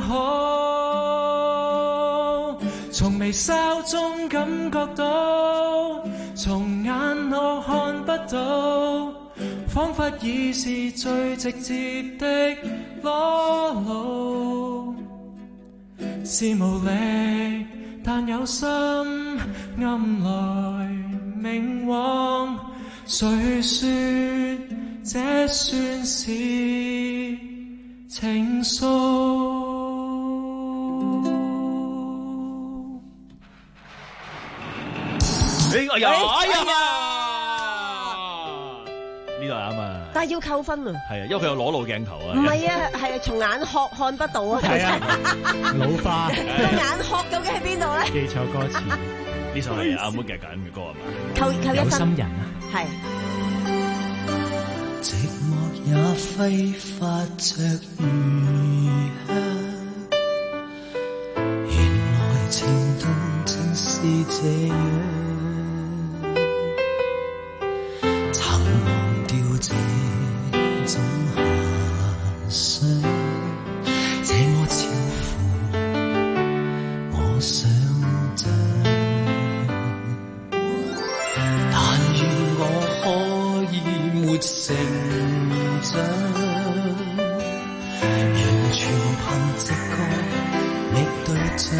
G: 好？從微笑中感覺到，從眼內看不到，彷彿已是最直接的裸露。是無力，但有心暗來明往。誰說這算是情愫？
K: 呢個有哎呀！呢度啱啊！
M: 但係要扣分啊！
K: 係啊，因為佢有裸露鏡頭啊。
M: 唔係啊，係從眼殼看不到啊。
G: 係啊，老花。
M: 個眼殼究竟喺邊度咧？
G: 記錯歌詞。
K: 呢首係阿妹嘅揀嘅歌係嘛？
M: 扣扣一分。
G: 有心人啊，
M: 係。
J: 寂寞也揮發着餘香，原來情動正是這樣，曾忘掉這種遐想，這麼超乎我想象，但願我可以沒成長，完全憑直覺覓對象，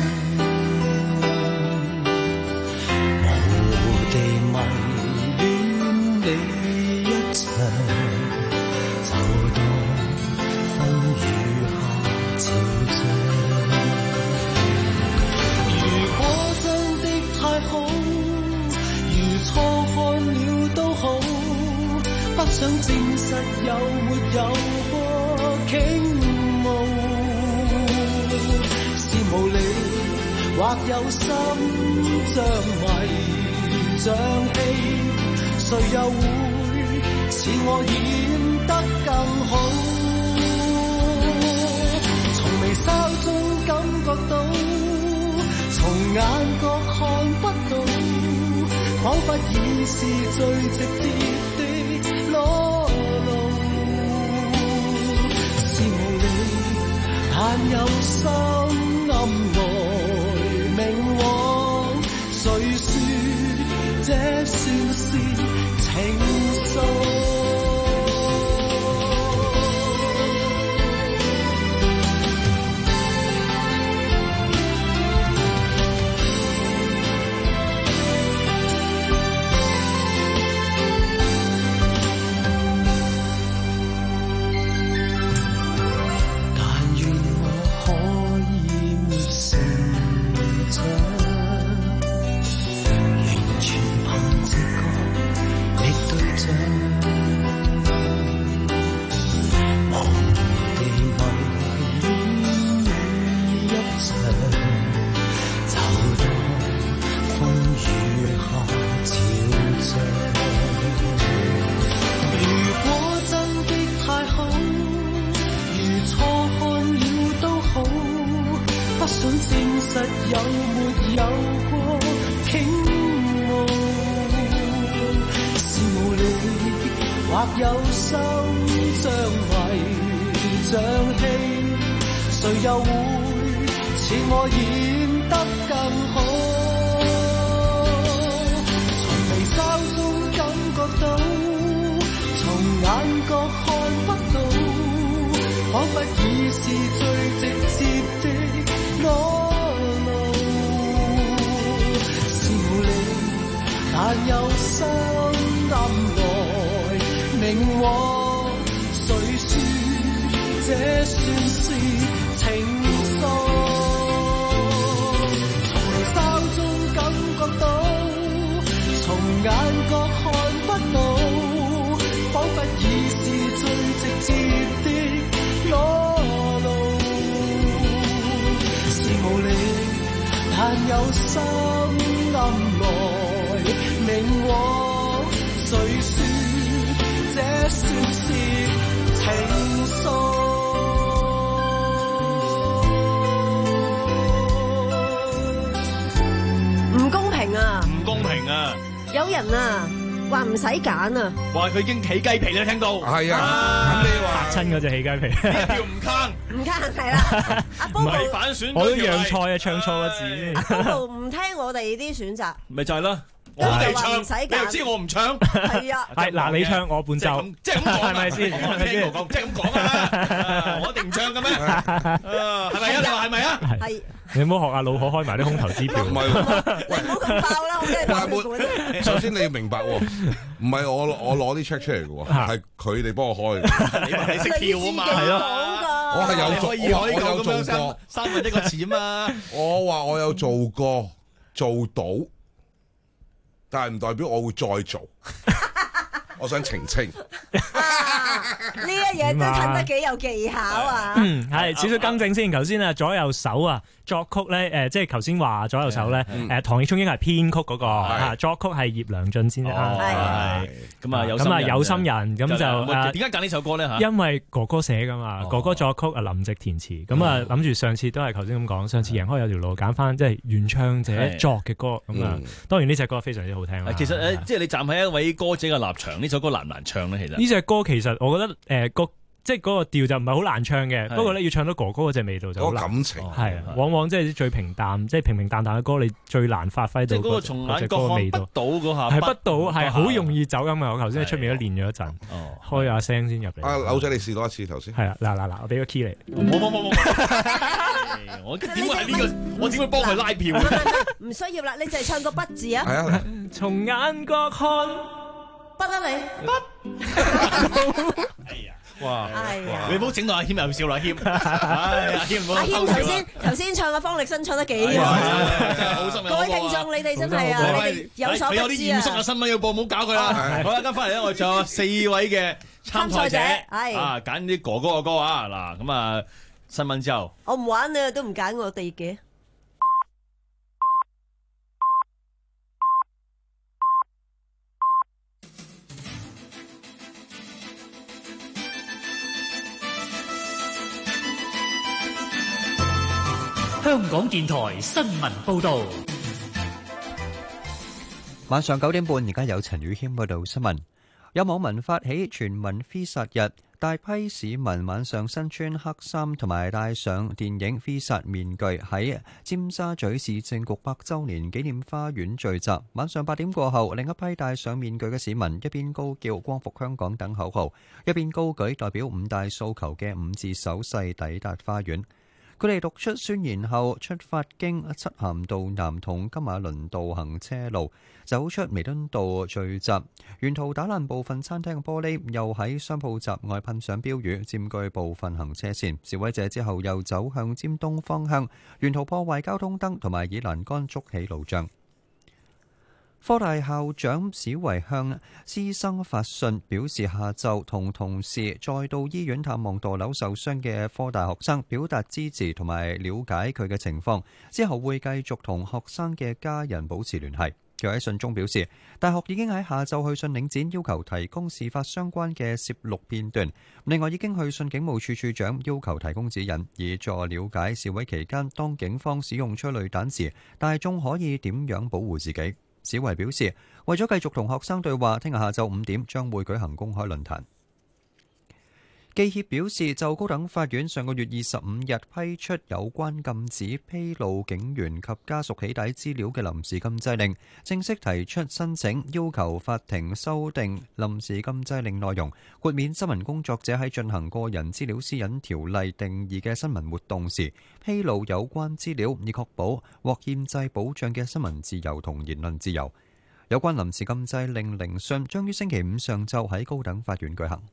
J: 無地迷戀你一場，就當風雨下潮漲。如果真的太好，如錯看了都好，不想證實有沒有過傾慕，是無理或有心像迷像戲，誰又會似我演得更好？從微笑中感覺到，從眼角看不到，彷彿已是最直接的裸露，是無理，但有心暗來明往，誰說這算是情愫？
M: 有人啊話唔使揀啊，
K: 話佢已經起雞皮啦，聽到
L: 係啊，咁你話
G: 嚇親嗰隻起雞皮，
K: 呢條唔坑
M: 唔坑係啦。阿 Bobo
K: 唔係反選，
G: 我都讓菜啊，唱錯個字。
M: 阿 Bobo 唔聽我哋啲選擇，
K: 咪就係啦。我哋唱，你又知我唔唱，
M: 係啊，
G: 係嗱，你唱我伴奏，
K: 即係咁講，
G: 係咪先？
K: 我聽我講，即係咁講啊！我一定唔唱嘅咩？係咪啊？你話係咪啊？
M: 係。
G: 你唔好學阿老可開埋啲空頭支票，
L: 唔係，
M: 喂，唔好咁爆啦！我真係
L: 首先你要明白喎，唔係我我攞啲 check 出嚟嘅喎，係佢哋幫我開嘅。
K: 你話你識跳啊嘛？係咯，
L: 我係有做，我有做過
K: 三分一個錢啊嘛。
L: 我話我有做過，做到。但係唔代表我會再做，我想澄清。
M: 呢一嘢都褪得幾有技巧啊！
V: 嗯，係少少更正先。頭先啊，左右手啊，作曲咧誒，即係頭先話左右手咧誒，唐奕聰應該係編曲嗰個啊，作曲係葉良俊先啊。
K: 係咁啊，有
V: 咁啊，有心人咁就誒
K: 點解揀呢首歌咧嚇？
V: 因為哥哥寫噶嘛，哥哥作曲啊，林夕填詞。咁啊，諗住上次都係頭先咁講，上次贏開有條路揀翻即係原唱者作嘅歌咁啊。當然呢隻歌非常之好聽啦。
K: 其實誒，即係你站喺一位歌者嘅立場，呢首歌難唔難唱咧？其實
V: 呢隻歌其實我覺得誒個。即係嗰個調就唔係好難唱嘅，不過咧要唱到哥哥嗰隻味道就好難。
L: 感情
V: 係啊，往往即係最平淡，即係平平淡淡嘅歌，你最難發揮到
K: 即係嗰個從眼角看不到嗰下，
V: 係不到係好容易走咁啊！我頭先喺出面都練咗一陣，開下聲先入嚟。
L: 啊，柳仔你試多一次頭先。
V: 係啊，嗱嗱嗱，我俾個 key 你。
K: 冇冇冇冇，我點會係呢個？我點會幫佢拉票？
M: 唔需要啦，你就係唱個不字啊。
L: 係啊，
V: 從眼角看
M: 不得你
V: 不。
K: 哎呀！哇！
M: 係啊！
K: 你唔好整到阿謙又笑啦，謙。唉，阿謙唔好。
M: 阿謙頭先頭先唱嘅方力申唱得幾好啊！各位聽眾，你哋真係啊，你哋有所不知啊！
K: 有啲嚴肅嘅新聞要報，唔好搞佢啦。好啦，咁翻嚟咧，我哋仲有四位嘅參賽者，啊，揀啲哥哥嘅歌啊！嗱，咁啊，新聞之後，
M: 我唔玩啊，都唔揀我哋嘅。
E: 香港電台新聞報導，
A: 晚上九點半，而家有陳宇謙報道新聞。有網民發起全民飛殺日，大批市民晚上身穿黑衫同埋戴上電影飛殺面具，喺尖沙咀市政局百週年紀念花園聚集。晚上八點過後，另一批戴上面具嘅市民一邊高叫光復香港等口號，一邊高舉代表五大訴求嘅五字手勢抵達花園。佢哋讀出宣言後，出發經漆咸道南同金馬倫道行車路，走出彌敦道聚集，沿途打爛部分餐廳嘅玻璃，又喺商鋪閘外噴上標語，佔據部分行車線。示威者之後又走向尖東方向，沿途破壞交通燈同埋以欄杆築起路障。科大校長史維向師生發信，表示下晝同同事再到醫院探望墮樓受傷嘅科大學生，表達支持同埋了解佢嘅情況，之後會繼續同學生嘅家人保持聯繫。佢喺信中表示，大學已經喺下晝去信領展，要求提供事發相關嘅攝錄片段。另外已經去信警務處處長，要求提供指引，以助了解示威期間當警方使用催淚彈時，大眾可以點樣保護自己。史維表示，為咗繼續同學生對話，聽日下晝五點將會舉行公開論壇。記協表示，就高等法院上個月二十五日批出有關禁止披露警員及家屬起底資料嘅臨時禁制令，正式提出申請，要求法庭修訂臨時禁制令內容，豁免新聞工作者喺進行個人資料私隱條例定義嘅新聞活動時，披露有關資料，以確保獲憲制保障嘅新聞自由同言論自由。有關臨時禁制令聆訊將於星期五上晝喺高等法院舉行。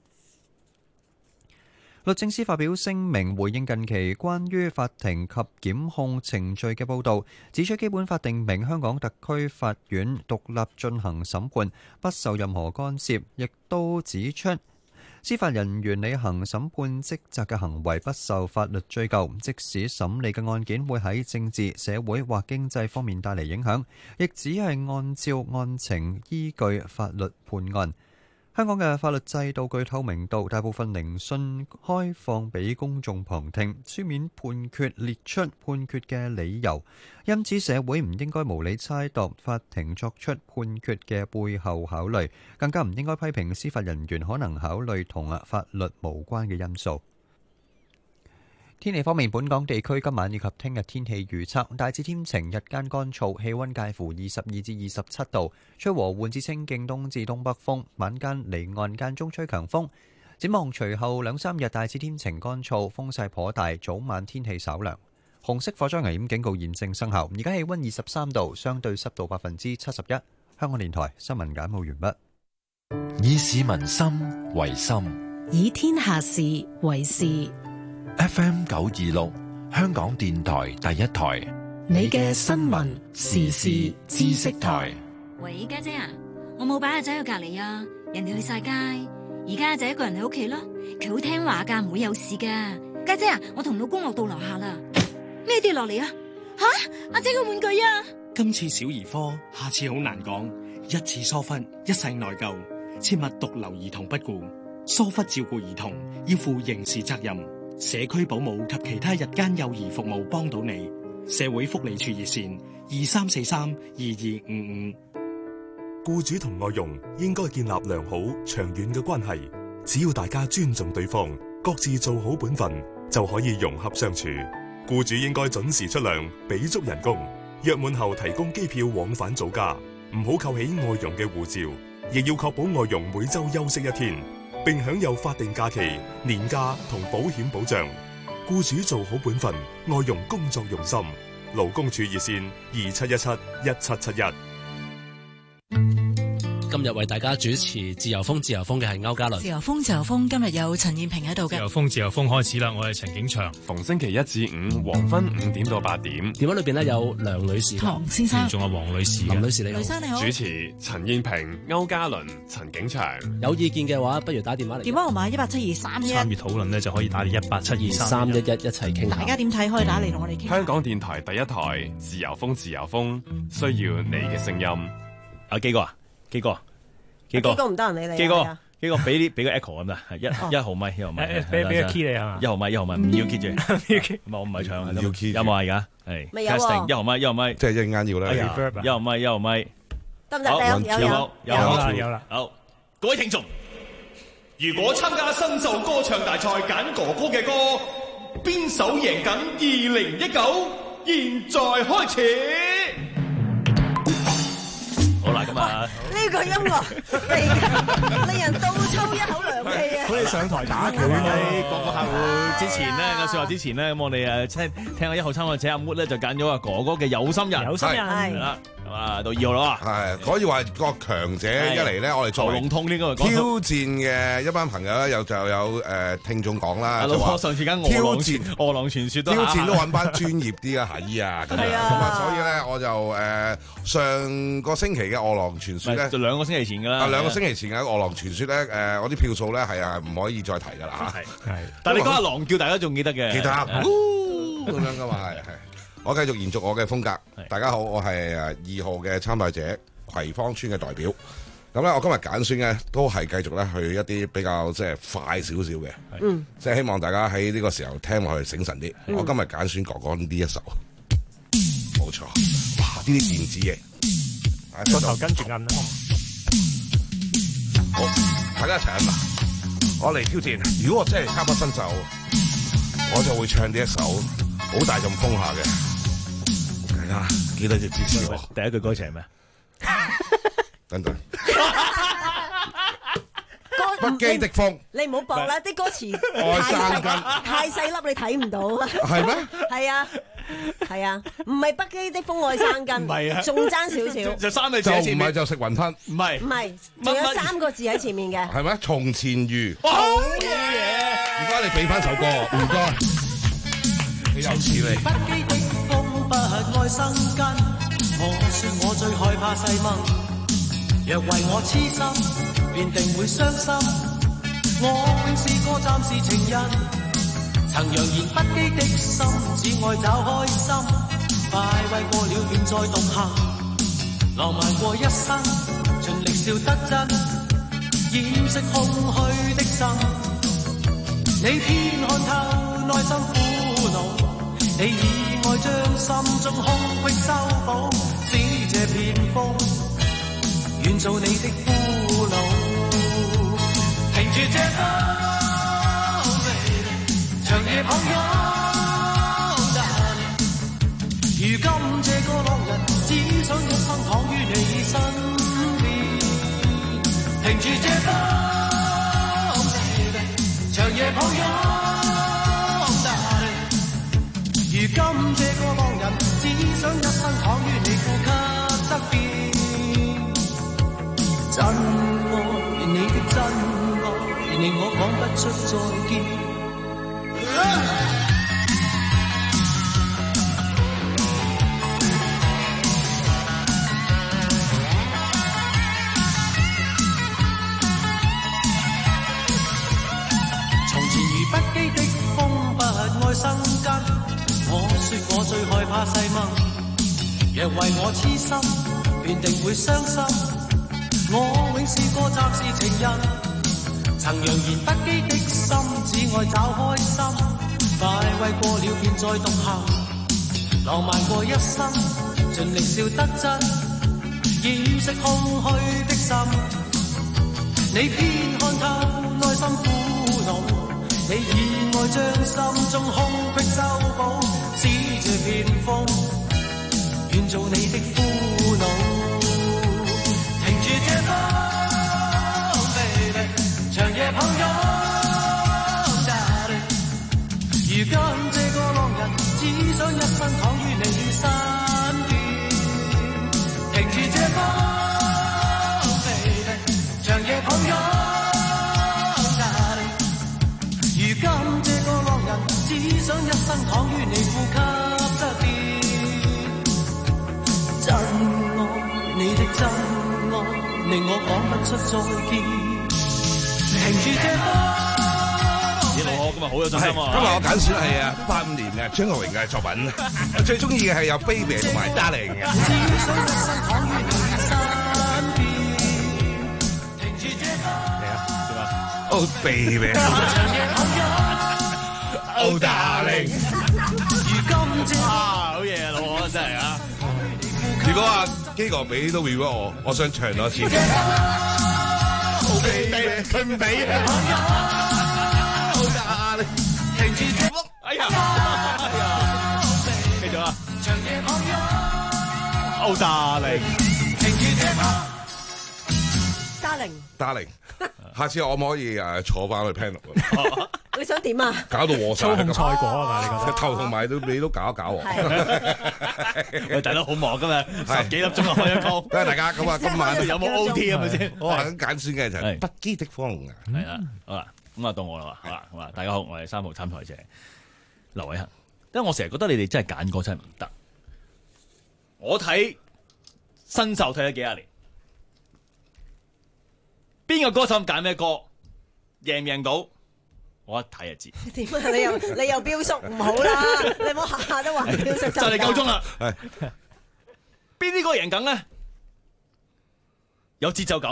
A: 律政司發表聲明回應近期關於法庭及檢控程序嘅報導，指出基本法定明香港特區法院獨立進行審判，不受任何干涉，亦都指出司法人員履行審判職責嘅行為不受法律追究，即使審理嘅案件會喺政治、社會或經濟方面帶嚟影響，亦只係按照案情依據法律判案。香港嘅法律制度具透明度，大部分聆訊開放俾公眾旁聽，書面判決列出判決嘅理由，因此社會唔應該無理猜度法庭作出判決嘅背後考慮，更加唔應該批評司法人員可能考慮同法律無關嘅因素。天氣方面，本港地區今晚以及聽日天氣預測大致天晴，日間乾燥，氣溫介乎二十二至二十七度，吹和緩至清勁東至東北風，晚間離岸間中吹強風。展望隨後兩三日大致天晴乾燥，風勢頗大，早晚天氣稍涼。紅色火災危險警告現正生效，而家氣溫二十三度，相對濕度百分之七十一。香港電台新聞簡報完
D: 畢。以市民心為心，
E: 以天下事為事。
D: F M 九二六，香港電台第一台，
E: 你嘅新聞時事知識台。
H: 喂，家姐啊，我冇擺阿仔去隔離啊，人哋去晒街，
E: 而家就一個人喺屋企咯，佢好聽話噶，唔會有事噶。家姐啊，我同老公落到樓下啦。咩跌落嚟啊？吓，阿姐個玩具啊！
H: 今次小兒科，下次好難講。一次疏忽，一世內疚，切勿獨留兒童不顧。疏忽照顧兒童，要負刑事責任。社區保姆及其他日間幼兒服務幫到你。社會福利處熱線二三四三二二五五。
I: 僱主同外傭應該建立良好長遠嘅關係，只要大家尊重對方，各自做好本分，就可以融合相處。僱主應該準時出糧，俾足人工，約滿後提供機票往返祖家，唔好扣起外傭嘅護照，亦要確保外傭每周休息一天，並享有法定假期、年假同保險保障。僱主做好本分，外傭工作用心。勞工處熱線二七一七一七七一。
N: 今日為大家主持自由風自由風嘅係歐嘉倫。
O: 自由風自由風今日有陳燕萍喺度嘅。
P: 自由風自由風開始啦，我係陳景祥。
Z: 逢星期一至五黃昏五點到八點。
N: 電話裏邊呢有梁女士、
O: 唐先生，
P: 仲有黃女士。
N: 林女士你好。
O: 雷生你好。
Z: 主持陳燕萍、歐嘉倫、陳景祥。
N: 有意見嘅話，不如打電話嚟。
O: 電話號碼一八七二三一。
P: 參與討論呢就可以打嚟一八七二
N: 三一一一齊傾。
O: 大家點睇？可以打嚟同我哋傾。
Z: 香港電台第一台自由風自由風，需要你嘅聲音。
P: 阿基哥啊，基哥。基哥
M: 唔得人理你。
P: 基哥，基哥俾啲俾個 echo 咁啦，係一一號咪，一號咪，
V: 俾俾個 key 你係嘛？
P: 一號咪，一號咪，唔要 key 住，唔係我唔係唱，
L: 要 key
P: 有冇啊？而家係 testing，一號咪，一號咪，
L: 即係一陣間要啦。
P: 一號咪，一號咪，
M: 得唔得？有有
P: 有有啦有啦。 好，
S: 各位聽眾，如果參加新秀歌唱大賽揀哥哥嘅歌，邊首贏緊二零一九？現在開始。
P: 好啦，咁啊，
M: 呢個音樂令令人倒抽一口涼氣啊！
V: 好似上台打拳
P: 喺各個客戶之前咧，有説話之前咧，咁我哋誒聽聽下一號參賽者阿 Mood 咧就揀咗阿哥哥嘅有心人，
V: 有心人
P: 係啦，咁啊到二號啦，
L: 係可以話個強者一嚟咧，我哋
P: 喉嚨痛呢個
L: 挑戰嘅一班朋友咧，有就有誒聽眾講啦，
P: 就話上次間餓狼傳餓狼傳説都
L: 挑戰都揾班專業啲嘅牙醫啊，咁啊，所以咧我就誒上個星期嘅餓狼傳説咧，
P: 就兩個星期前㗎啦，
L: 啊兩個星期前嘅餓狼傳説咧，誒我啲票數咧係啊唔可以再提㗎啦嚇，
P: 係係，但係你講阿狼叫大家仲記得嘅，
L: 記得咁樣㗎嘛係係。我繼續延續我嘅風格。大家好，我係誒二號嘅參賽者，葵芳村嘅代表。咁咧，我今日揀選嘅都係繼續咧去一啲比較即係快少少嘅，
M: 嗯，
L: 即係希望大家喺呢個時候聽落去醒神啲。嗯、我今日揀選哥哥呢一首，冇錯，哇！呢啲電子嘢，
V: 個頭跟住摁啦。
L: 好，大家一齊摁啦！我嚟挑戰，如果我真係參加新秀，我就會唱呢一首好大陣風下嘅。大家記得要支持我。
P: 第一句歌詞係咩？
L: 等等。不羈的風，
M: 你唔好播啦，啲歌詞
L: 愛生根
M: 太細粒，你睇唔到啊。
L: 係咩？
M: 係啊，係啊，唔係不羈的風愛生根，
P: 唔係啊，
M: 仲爭少少。
P: 就三個字
L: 就
P: 喺前面，
L: 唔係就食雲吞，
P: 唔係
M: 唔係，仲有三個字喺前面嘅。
L: 係咩？從前遇。
P: 好嘢！
L: 唔該，你俾翻首歌，唔該。你有似你。
J: 不羈的風不愛生根，我說我最害怕細蚊，若為我痴心。便定會傷心，我永是個暫時情人。曾揚言不羈的心，只愛找開心。快慰過了便再獨行，浪漫過一生，盡力笑得真，掩飾空虛的心。你偏看透內心苦惱，你以愛將心中空隙修補，使這片風願做你的俘虜。停住這風，長夜抱擁，如今這個浪人只想一生躺於你身邊。停住這風，長夜抱擁，如今這個浪人只想一生躺於你呼吸側邊。真愛，你的真愛，令我講不出再見。 怕誓盟。若為我痴心，便定會傷心。我永是個暫時情人，曾揚言不羈的心，只愛找開心。快慰過了便再獨行，浪漫過一生，盡力笑得真，掩飾空虛的心。你偏看透內心苦惱，你以愛將心中空隙修補，使這片風願做你的苦惱。停住這風 baby， 長夜抱擁 darling， 如今這個浪人只想一生躺於你身邊。停住這風 baby， 長夜抱擁 darling， 如今這個浪人只想一生躺於你呼吸側邊。真愛你的真愛，令我講不出再見。停住這風。
K: 咦，老何今日好有信心啊！
L: 今日我揀選係啊八五年嘅張國榮嘅作品，我最中意嘅係有 Baby 同埋 Darling 嘅。
J: 只想一生躺於你身邊。停住這風。
K: 嚟啊！點啊
L: Oh baby。Oh darling。
J: 如今這
K: 啊，好嘢啊，老何真係啊！
L: 如果阿基哥俾都 reward 我，我想唱多一次。
J: Oh baby， 佢唔俾啊！停住這風，
K: 哎呀，哎呀，繼續啊！
J: 長夜抱擁
K: Oh darling，
J: 停住這風
M: ，Darling，
L: Darling， 下次我可唔可以誒坐翻去 panel？
M: 你想點啊？
L: 搞到和
V: 操控賽果啊嘛？你覺得
L: 頭同埋都你都搞一搞喎。
K: 喂，大佬好忙今日，十幾粒鐘啊開一鋪。
L: 多謝大家咁啊，今晚
K: 有冇 O T 係咪先？
L: 我係咁揀選嘅就係不羈的風啊。
K: 係啦，好啦，咁啊到我啦嘛，好啦，好啦，大家好，我係三號參賽者劉偉恒。因為我成日覺得你哋真係揀歌真係唔得。我睇新秀睇咗幾廿年，邊個歌手揀咩歌，贏唔贏到？我一睇就知。
M: 點啊？你又你又標叔唔好啦，你唔好下下都話標叔
K: 就嚟夠鐘啦。係邊啲歌贏緊咧？有節奏感，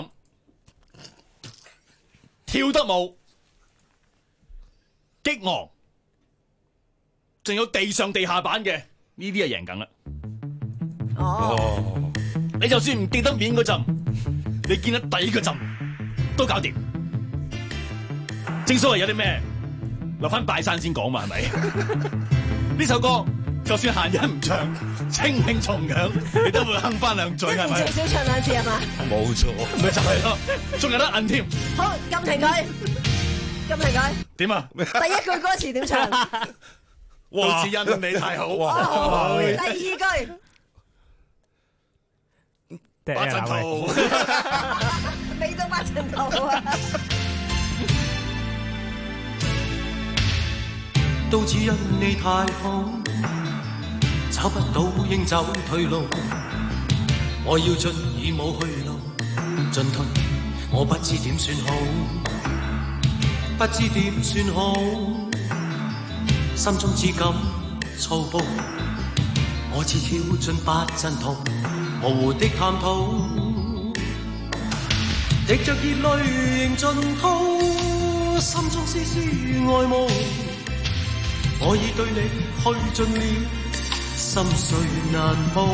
K: 跳得舞，激昂，仲有地上地下版嘅呢啲係贏緊啦。
M: 哦，
K: 你就算唔記得面嗰陣，你見得底嗰陣都搞掂。正所謂有啲咩留翻拜山先講嘛，係咪？呢首歌就算閒人唔唱，清興重陽，你都會哼翻兩嘴，係咪？
M: 最少唱兩次係嘛？
L: 冇錯，
K: 咪就係咯，仲有得摁添。
M: 好，撳停佢，撳停佢。
K: 點啊？
M: 第一句歌詞點唱？
K: 都只因你太好。
M: 哇！第二句。
K: 八陣圖，
M: 未到八陣圖啊！
J: 都只因你太好，找不到應走退路。我要進已冇去路，進退我不知點算好，不知點算好，心中只感粗暴。我似跳進八陣圖，模糊的探討，滴着熱淚仍盡吐，心中絲絲愛慕。我已對你去盡了，心碎難報，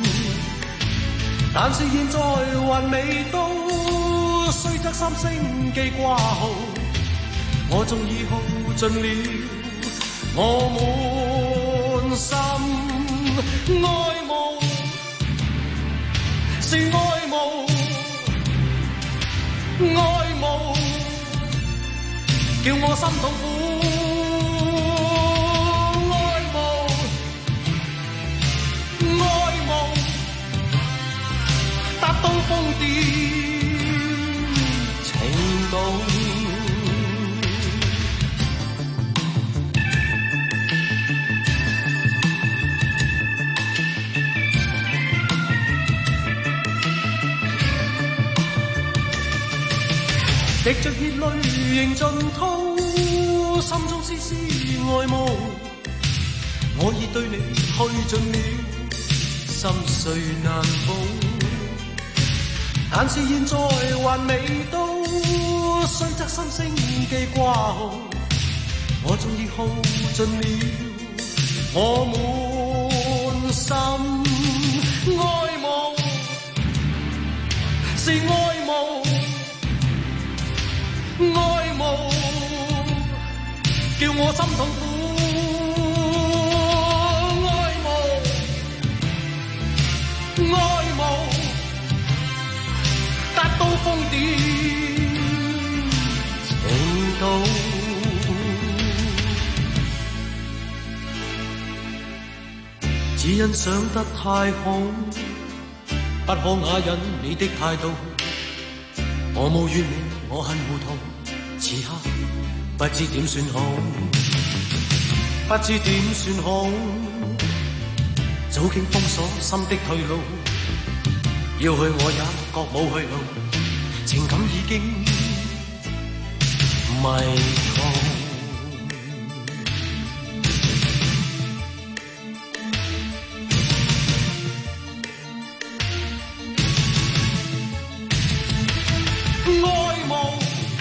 J: 但是現在還未到，雖則三星記掛號，我終已耗盡了，我滿心愛慕，是愛慕，愛慕，叫我心痛苦。達到瘋癲程度，滴着熱淚仍盡吐，心中絲絲愛慕。 我已對你去盡了，心碎難保。但是現在還未到，雖則心聲記掛號，我終於耗盡了我滿心愛慕，是愛慕，愛慕，叫我心痛苦。愛慕達到瘋癲程度，只因想得太好，不可啞忍你的態度。我無怨你，我很糊塗，此刻不知點算好，不知點算好。早經封鎖心的退路，要去我也覺冇去路，情感已經迷途。愛慕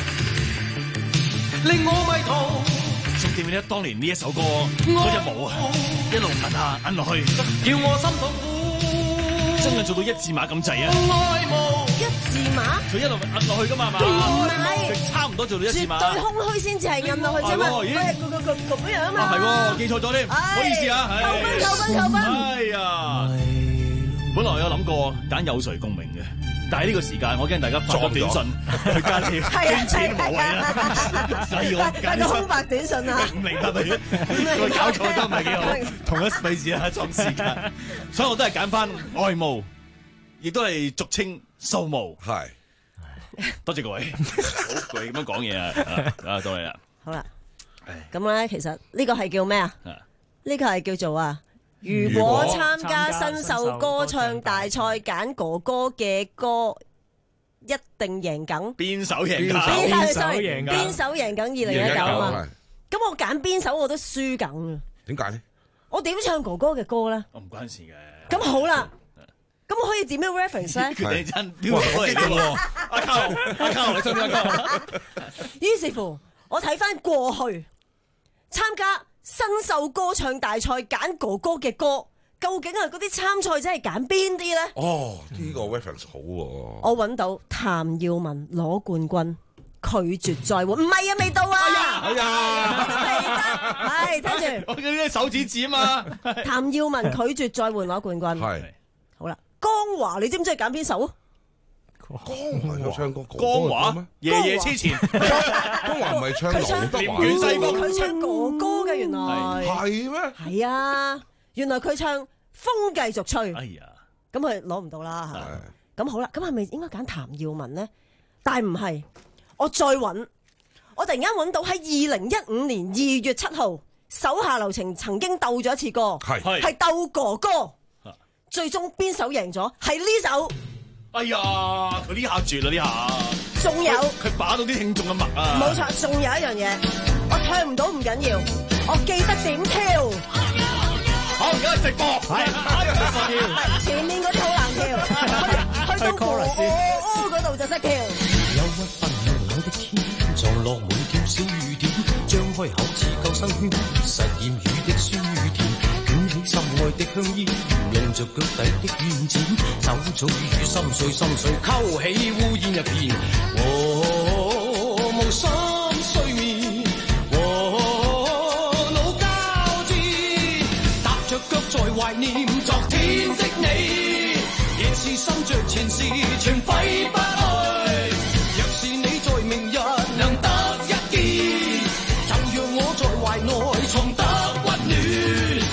J: 令我迷途。
K: 仲記唔記得當年呢一首歌嗰隻舞啊，一路摁下摁落去，
J: 叫我心痛苦，
K: 真係做到一字馬咁滯啊！
J: 愛慕
M: 一字馬，
K: 佢一路摁落去噶嘛，係嘛？
M: 唔係，
K: 佢差唔多做到一字馬。
M: 絕對空虛先至係摁落去啫嘛，佢係咁咁咁咁樣啊嘛。
K: 啊係喎，記錯咗添，唔好意思啊。
M: 扣分扣分扣分。
K: 哎呀，本來有諗過揀有誰共鳴嘅。但係呢個時間，我驚大家發個短信去加添，捐錢無謂啦，所以我揀
M: 個空白短信啊，
K: 五零八八，我搞錯都唔係幾好，同一費事啊，撞時間，所以我都係揀翻愛慕，亦都係俗稱掃墓，
L: 係，
K: 多謝各位，好佢咁樣講嘢啊，啊多謝啦，
M: 好啦，咁咧其實呢個係叫咩啊？呢個係叫做啊。如果參加新秀歌唱大賽揀哥哥嘅歌，一定贏緊。
K: 邊首贏緊？
M: 邊首贏緊？邊首贏緊？二零一九啊嘛。咁我揀邊首我都輸緊啊。
L: 點解咧？
M: 我點唱哥哥嘅歌咧？
K: 我唔關事嘅。
M: 咁好啦，咁我可以點樣 reference 咧？
K: 佢哋真標嚟嘅喎。阿卡阿卡你信唔信阿卡？
M: 於是乎，我睇翻過去參加新秀歌唱大賽揀哥哥嘅歌，究竟係嗰啲參賽者係揀邊啲咧？
L: 哦，呢、這個 reference 好喎、啊。
M: 我揾到譚耀文攞冠軍，拒絕再換，唔係啊，未到啊！
K: 哎呀，
M: 未得，係聽住。
K: 我嗰啲手指指啊嘛。
M: 譚耀文拒絕再換攞冠軍。
L: 係。
M: 好啦，江華你知唔知係揀邊首？
L: 江華有唱過哥哥
K: 江華夜夜痴纏。
L: 江華唔係唱劉德華，
M: 佢唱哥哥嘅原來
L: 係咩？
M: 係啊，原來佢唱風繼續吹。
K: 哎呀，
M: 咁佢攞唔到啦嚇。咁好啦，咁係咪應該揀譚耀文咧？但係唔係，我再揾，我突然間揾到喺二零一五年二月七號，手下留情曾經鬥咗一次歌，
L: 係
M: 係鬥哥哥，最終邊首贏咗？係呢首。
K: 哎呀，佢呢下絕啦呢下，
M: 仲有
K: 佢把到啲聽眾嘅脈啊！
M: 冇錯，仲有一樣嘢，我唱唔到唔緊要，我記得點跳。
K: 好，而家直播，
M: 係前面嗰啲好難跳，去到歌嗰度就識跳。
J: 憂鬱分冷的天，撞落滿條小雨點，張開口似救生圈，實驗雨的酸與甜。心愛的香煙，用着腳底的軟剪，走早與心碎心碎，勾起烏煙一片。哦，無心睡眠，哦，腦交織，踏着腳在懷念昨天的你，現時心着前事全揮不去。若是你在明日能得一見，就讓我在懷內重得溫暖。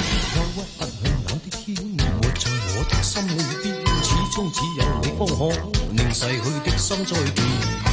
J: 心裏邊始終只有你方可令逝去的心再見。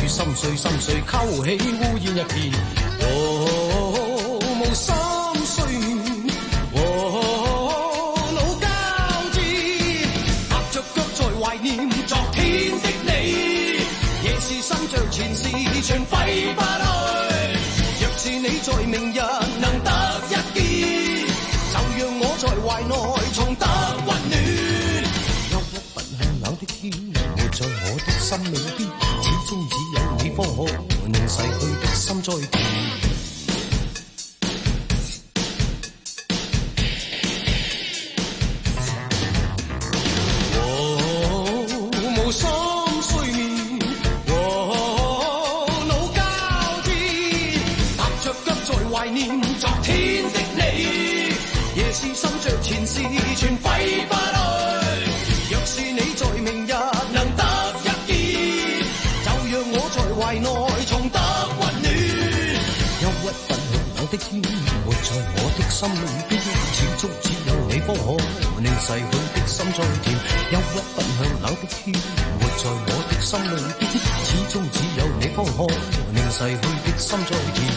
J: 處心碎心碎，勾起烏煙一片。哦，無心睡眠，哦，腦交戰，踏着腳在懷念昨天的你，夜是心像前事全揮不去。若是你在明日能得一見，就讓我在懷內重得溫暖。憂鬱奔向冷的天，活在我的心裏邊，始終只有你方可令逝去的心再甜。哦，無心睡眠，哦，腦交戰，踏着腳在懷念昨天的你，夜是心像前事全揮不去。若是你在明日能得一見，就讓我在懷內重得溫暖。憂鬱奔向冷的天，活在我的心裏邊，始終只有你方可令逝去的心再甜。憂鬱奔向冷的天，活在我的心裏邊，始終只有你方可令逝去的心再甜。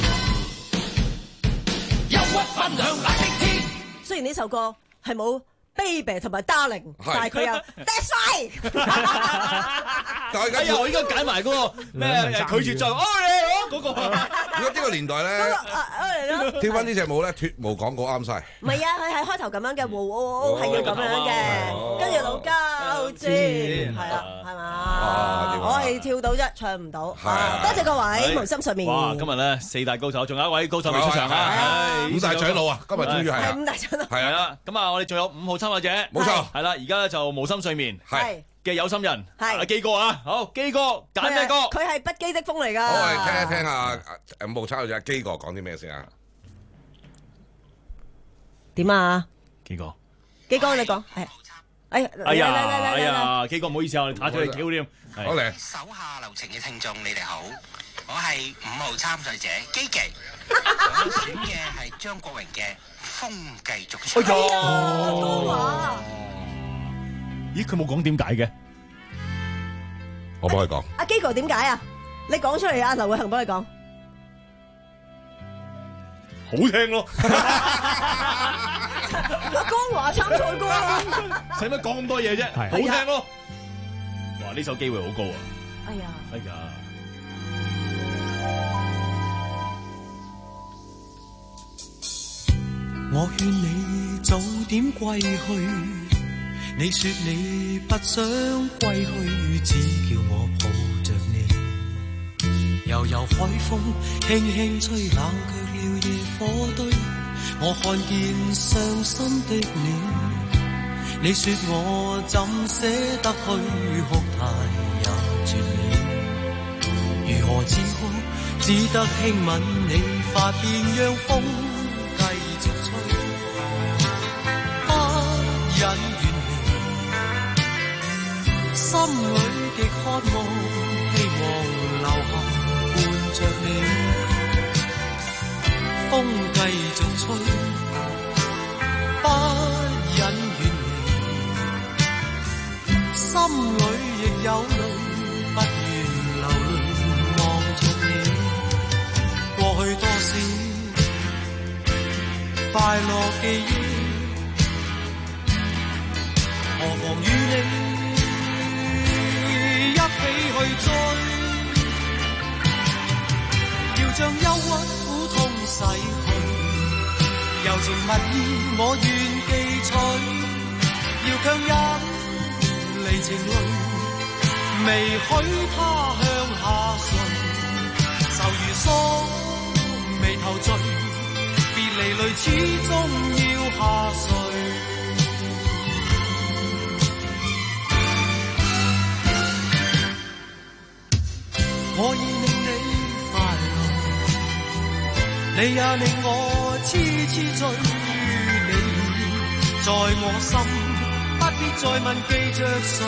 J: 憂鬱奔向冷的天。
M: 雖然呢首歌係冇 baby 同埋 darling， 但係佢有 that's right。
K: 哎呀，我應該揀埋嗰個咩拒絕就愛你嗰個。
L: 如果呢個年代咧，跳翻呢隻舞咧，脫毛廣告啱晒。
M: 唔係啊，佢係開頭咁樣嘅，喎喎係要咁樣嘅，跟住腦交戰，係啦，係嘛？我係跳到啫，唱唔到。多謝各位無心睡眠。
K: 哇！今日咧四大高手，仲有一位高手未出場啊！
L: 五大長老啊，今日終於係
M: 係五大長老。
K: 係啦，咁啊，我哋仲有五號參賽者，
L: 冇錯，
K: 係啦，而家咧就無心睡眠，
L: 係
K: 嘅有心人，
M: 係
K: 阿基哥啊，好，基哥揀咩歌？
M: 佢係不羈的風嚟㗎。
L: 好，我哋聽一聽下誒五號參賽者基哥講啲咩先啊？
M: 點啊？
K: 基哥，
M: 基哥你講係。哎呀，
K: 哎呀，哎呀，基哥唔好意思啊，我哋打咗你橋添。
L: 好嚟，
C: 手下留情嘅聽眾，你哋好，我係五號參賽者基基，我選嘅係張國榮嘅《風繼續吹》。
K: 哎呀，咦，佢冇講點解嘅？
L: 我幫佢講。
M: 阿基哥點解啊？你講出嚟啊！劉偉恒幫你講。
K: 好聽咯。
M: 江華參賽歌啊！
K: 使乜講咁多嘢啫？好聽咯！哇，呢首機會好高啊！
M: 哎呀！
K: 哎呀！
J: 我勸你早點歸去，你說你不想歸去，只叫我抱着你。悠悠海風輕輕吹，冷卻了野火堆。我看見傷心的你，你說我怎捨得去哭太也絕美，如何止哭，只得輕吻你髮邊，讓風繼續吹，不忍遠離，心裏極渴望，希望留下伴着你。風繼續吹，不忍遠離，心裏亦有淚，不願流淚望着你。過去多少快樂記憶，何妨與你一起去追，要將憂鬱逝去，柔情蜜意我願記取，要強忍離情淚，未許他向下垂，愁如鎖眉頭聚，別離淚始終要下垂。我已令你快樂，你也令我痴痴醉，你在我心，不必再問記着誰，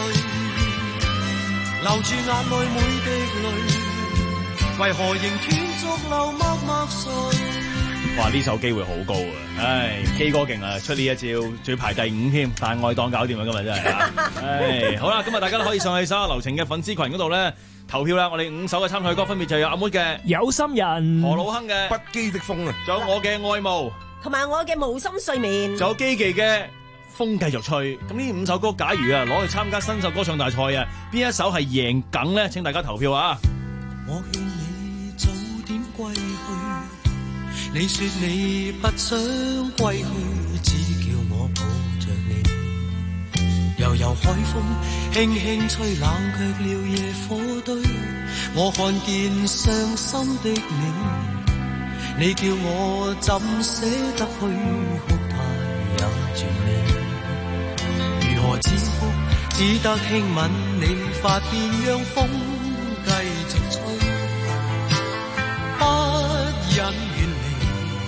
J: 留住眼內每滴淚，為何仍斷續流默默垂？
K: 哇！呢首機會好高啊！唉，基哥勁啊，出呢一招，仲要排第五添，大愛檔搞掂啊！今日真係啊！唉，好啦，今日大家都可以上去手下留情嘅粉絲群嗰度咧投票啦！我哋五首嘅參賽歌分別就有阿妹嘅
V: 有心人、
K: 何老亨嘅
L: 不羈的風啊，
K: 仲有我嘅愛慕，
M: 同埋我嘅無心睡眠，
K: 仲有基記嘅風繼續吹。咁呢五首歌，假如啊攞去參加新秀歌唱大賽啊，邊一首係贏梗咧？請大家投票啊！
J: 我勸你早點歸去，你說你不想歸去，只叫我抱着你。悠悠海風輕輕吹，冷卻了野火堆。我看見傷心的你，你叫我怎捨得去，哭態也絕美。如何止哭，只得輕吻你髮邊，讓風繼續吹，不忍遠離，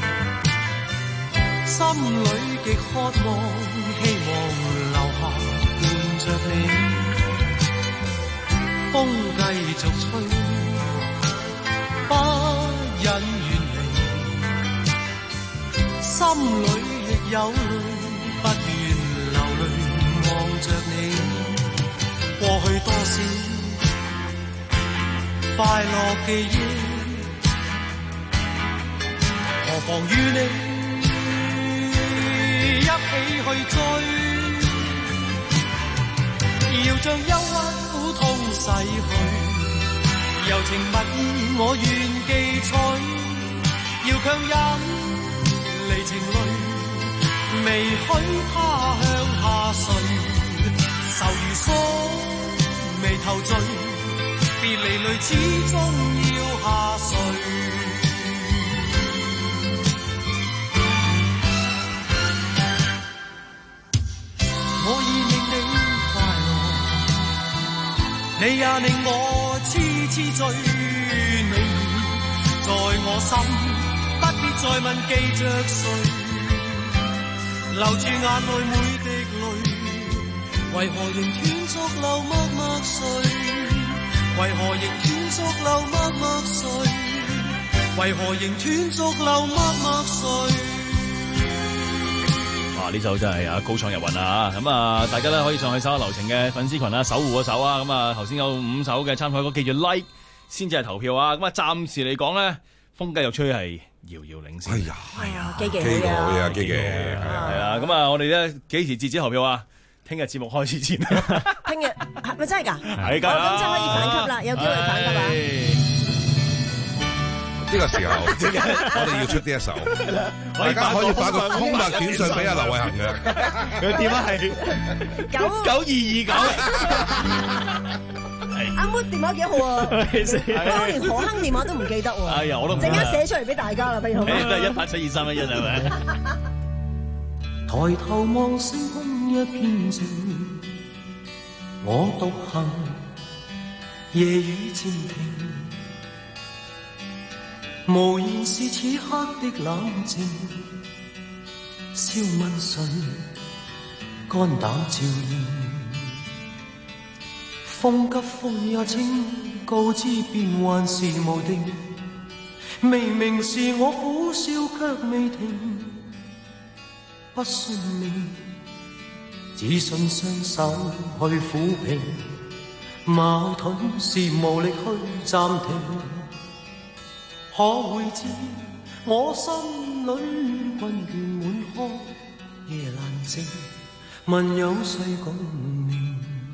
J: 心裏極渴望，希望留下伴着你，風繼續吹，不忍遠離，心裏亦有淚，不願流淚望着你，過去多少快樂記憶，何妨與你一起去追，要將憂鬱苦痛逝去，柔情蜜意我願記取，要強忍離情淚，未許他向下垂，愁如鎖眉頭聚，別離淚始終要下垂，我已令你快樂，你也令我痴痴醉，你在我心，不必再問記着誰，留住眼內每滴淚，為何仍斷續流默默睡？為何仍斷續流默默睡？為何仍斷續流默默睡？
K: 哇！呢首真係啊高唱入雲啊！咁啊，大家咧可以上去手下留情嘅粉絲群啊，守護個手啊！咁啊，頭先有五首嘅參賽歌，記住 like 先至係投票啊！咁啊，暫時嚟講咧，風繼續吹係遙遙領先。哎
L: 呀，
M: 係啊，基記
L: 基哥
M: 好
L: 啊，基記
K: 係啊！咁啊，我哋咧幾時截止投票啊？聽日節目開始前，
M: 聽日係咪真係㗎？
K: 係㗎，
M: 咁即係可以反級啦，有機會反級啦。
L: 呢個時候，我哋要出呢一首，大家可以發個空白短信俾阿劉慧恒嘅。
K: 佢電話係
M: 九
K: 九二二九。
M: 阿 Moon 電話幾號啊？我連何亨電話都唔記得喎。
K: 哎呀，我都唔記得。
M: 陣間寫出嚟俾大家啦，不如好。
K: 都係一八七二三一一係咪？
J: 抬頭望星空一片靜，我獨行，夜雨漸停，無言是此刻的冷靜，笑問誰肝膽照應，風急風也清，告知變幻是無定，明明是我苦笑卻未停，不信命，只信雙手去撫平，矛盾是無力去暫停，可會知我心裏困倦滿腔，夜闌靜，問有誰共鳴？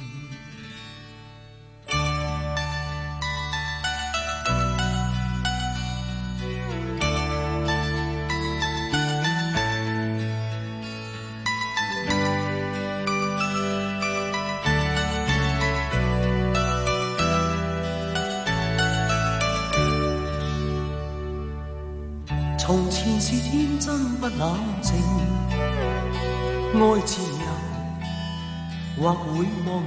J: 從前是天真不冷靜，愛自由或會忘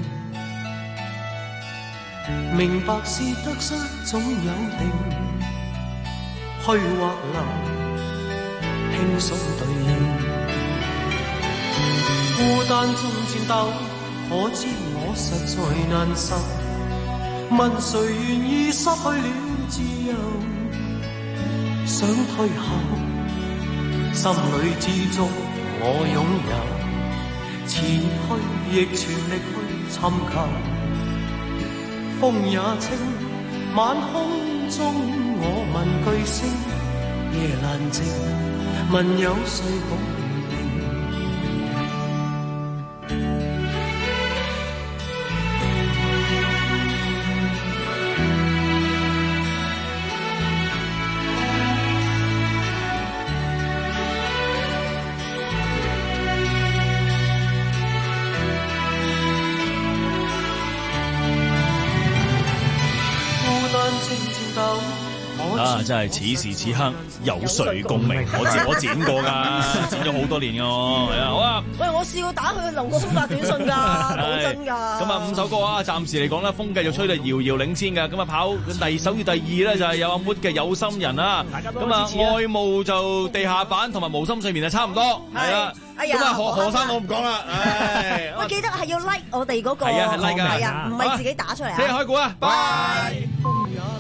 J: 形，明白是得失總有定，虛或流，輕鬆對應，孤單中戰鬥，可知我實在難受，問誰願意失去了自由？想退後， 心裏之中我擁有，前去亦全力去尋求。風也清，晚空中我問句聲，夜闌靜，問有誰共鳴？
P: 啊！真係此時此刻有誰共鳴？我自我剪過㗎，剪咗好多年㗎我。係啊，好啊！
M: 喂，我試過打佢劉國峰發短信㗎，講真㗎。
P: 咁啊，五首歌啊，暫時嚟講咧，風繼續吹到遙遙領先㗎。咁啊，跑第首與第二咧就係有阿 Mood 嘅有心人啦。咁啊，愛慕就地下版同埋無心睡眠係差唔多，係啦。咁啊，何何生我唔講啦。唉，
M: 我記得係要 like 我哋嗰個，
P: 係啊，係 like 㗎，
M: 係啊，唔係自己打出嚟啊。
P: 聽日開估啊，拜。